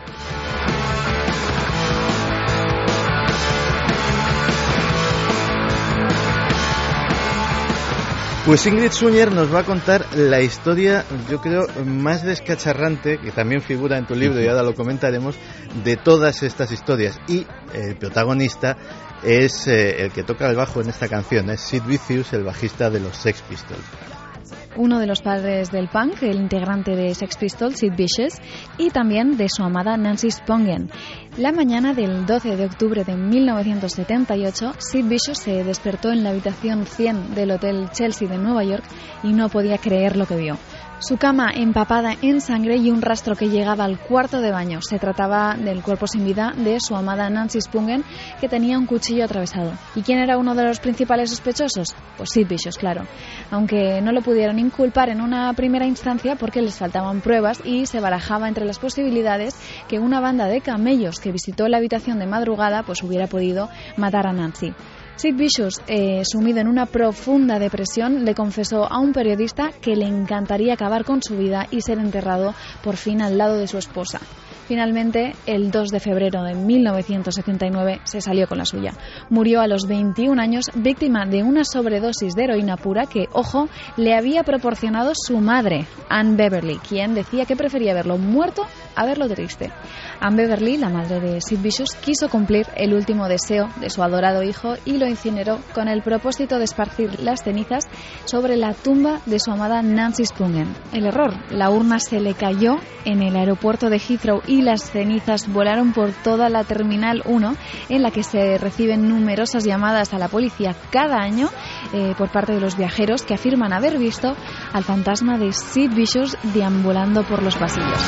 Pues Ingrid Suñer nos va a contar la historia, yo creo, más descacharrante, que también figura en tu libro y ahora lo comentaremos, de todas estas historias. Y el protagonista es el que toca el bajo en esta canción, es Sid Vicious, el bajista de los Sex Pistols. Uno de los padres del punk, el integrante de Sex Pistols, Sid Vicious, y también de su amada Nancy Spungen. La mañana del 12 de octubre de 1978, Sid Vicious se despertó en la habitación 100 del Hotel Chelsea de Nueva York y no podía creer lo que vio. Su cama empapada en sangre y un rastro que llegaba al cuarto de baño. Se trataba del cuerpo sin vida de su amada Nancy Spungen, que tenía un cuchillo atravesado. ¿Y quién era uno de los principales sospechosos? Pues Sid Vicious, claro. Aunque no lo pudieron inculpar en una primera instancia porque les faltaban pruebas y se barajaba entre las posibilidades que una banda de camellos que visitó la habitación de madrugada pues hubiera podido matar a Nancy. Sid Vicious, sumido en una profunda depresión, le confesó a un periodista que le encantaría acabar con su vida y ser enterrado por fin al lado de su esposa. Finalmente, el 2 de febrero de 1979 se salió con la suya. Murió a los 21 años víctima de una sobredosis de heroína pura que, ojo, le había proporcionado su madre, Ann Beverly, quien decía que prefería verlo muerto a verlo triste. Ann Beverly, la madre de Sid Vicious, quiso cumplir el último deseo de su adorado hijo y lo incineró con el propósito de esparcir las cenizas sobre la tumba de su amada Nancy Spungen. El error, la urna se le cayó en el aeropuerto de Heathrow y las cenizas volaron por toda la Terminal 1, en la que se reciben numerosas llamadas a la policía cada año por parte de los viajeros que afirman haber visto al fantasma de Sid Vicious deambulando por los pasillos.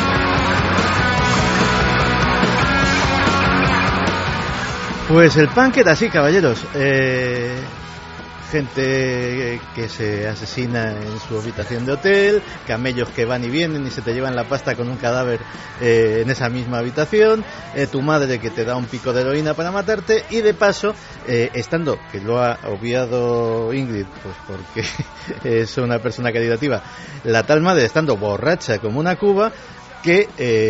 Pues el punk era así, caballeros. Gente que se asesina en su habitación de hotel, camellos que van y vienen y se te llevan la pasta con un cadáver en esa misma habitación, tu madre que te da un pico de heroína para matarte y de paso, estando, que lo ha obviado Ingrid, pues porque es una persona caritativa, la tal madre estando borracha como una cuba, que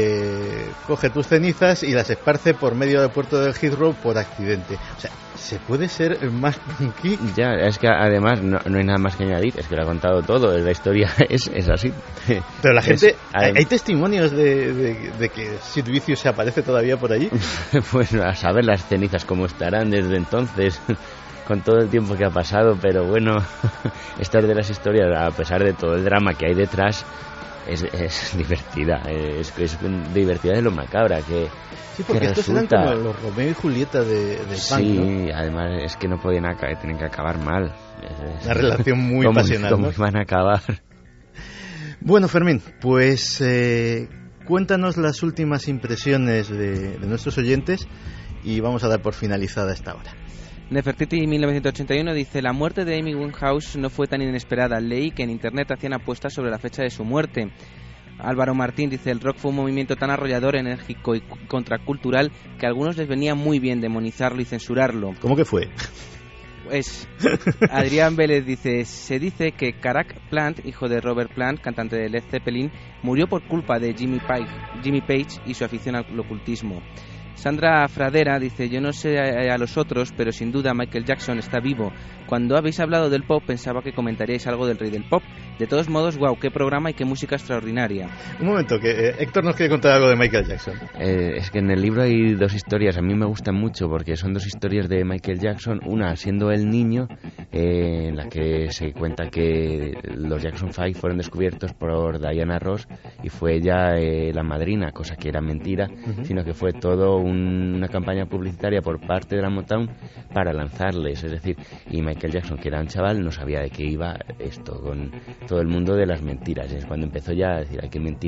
coge tus cenizas y las esparce por medio del puerto del Heathrow por accidente. O sea, ¿se puede ser más punky? Ya, es que además no hay nada más que añadir, es que lo ha contado todo, la historia es así. Pero la gente, ¿hay testimonios de que Sid Vicious se aparece todavía por allí? Pues a saber las cenizas cómo estarán desde entonces, con todo el tiempo que ha pasado, pero bueno, estas de las historias, a pesar de todo el drama que hay detrás, es divertida, es divertida de lo macabra que sí, porque que estos resulta... eran como los Romeo y Julieta del punk, sí, ¿no? Además es que no podían tienen que acabar mal. Una relación muy pasional, ¿cómo ¿no? van a acabar? Bueno, Fermín, pues cuéntanos las últimas impresiones de nuestros oyentes y vamos a dar por finalizada esta hora. Nefertiti 1981 dice: la muerte de Amy Winehouse no fue tan inesperada. Leí que en internet hacían apuestas sobre la fecha de su muerte. Álvaro Martín dice: el rock fue un movimiento tan arrollador, enérgico y contracultural que a algunos les venía muy bien demonizarlo y censurarlo. ¿Cómo que fue? Pues Adrián Vélez dice: se dice que Carac Plant, hijo de Robert Plant, cantante de Led Zeppelin, murió por culpa de Jimmy Page y su afición al ocultismo. Sandra Fradera dice: yo no sé a los otros, pero sin duda Michael Jackson está vivo. Cuando habéis hablado del pop pensaba que comentaríais algo del rey del pop. De todos modos, wow, qué programa y qué música extraordinaria. Un momento, que Héctor nos quiere contar algo de Michael Jackson. Es que en el libro hay dos historias, a mí me gustan mucho porque son dos historias de Michael Jackson. Una siendo el niño, en la que se cuenta que los Jackson 5 fueron descubiertos por Diana Ross y fue ella la madrina, cosa que era mentira, sino que fue todo una campaña publicitaria por parte de la Motown para lanzarles, es decir, y Michael Jackson, que era un chaval, no sabía de qué iba esto, con todo el mundo de las mentiras. Es cuando empezó ya a decir: hay que mentir,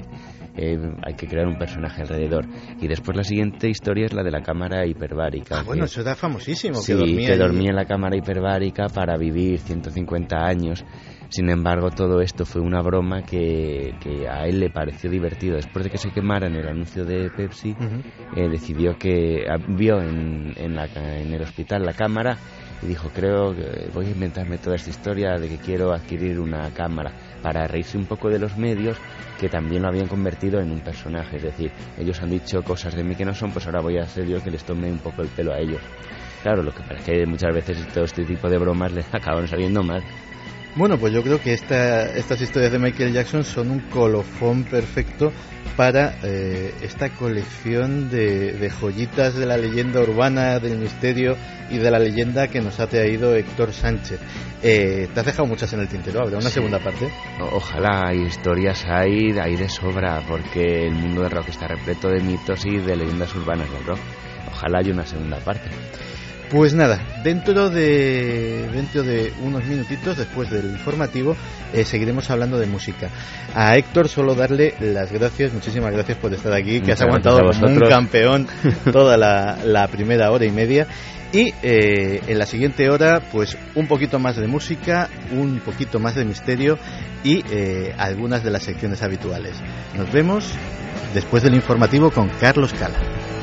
hay que crear un personaje alrededor. Y después la siguiente historia es la de la cámara hiperbárica. Bueno, eso era famosísimo. Sí, que dormía en la cámara hiperbárica para vivir 150 años. Sin embargo, todo esto fue una broma que a él le pareció divertido. Después de que se quemara en el anuncio de Pepsi, decidió que vio en el hospital la cámara y dijo: creo que voy a inventarme toda esta historia de que quiero adquirir una cámara, para reírse un poco de los medios que también lo habían convertido en un personaje. Es decir, ellos han dicho cosas de mí que no son, pues ahora voy a ser yo que les tome un poco el pelo a ellos. Claro, lo que pasa es que muchas veces todo este tipo de bromas les acaban saliendo mal. Bueno, pues yo creo que estas historias de Michael Jackson son un colofón perfecto para esta colección de joyitas de la leyenda urbana, del misterio y de la leyenda que nos ha traído Héctor Sánchez. Te has dejado muchas en el tintero, ¿habrá una segunda parte? Ojalá, hay historias, hay de sobra, porque el mundo del rock está repleto de mitos y de leyendas urbanas del rock. Ojalá haya una segunda parte. Pues nada, dentro de unos minutitos, después del informativo, seguiremos hablando de música. A Héctor solo darle las gracias, muchísimas gracias por estar aquí, que has aguantado como un campeón toda la primera hora y media. Y en la siguiente hora, pues un poquito más de música, un poquito más de misterio y algunas de las secciones habituales. Nos vemos después del informativo con Carlos Cala.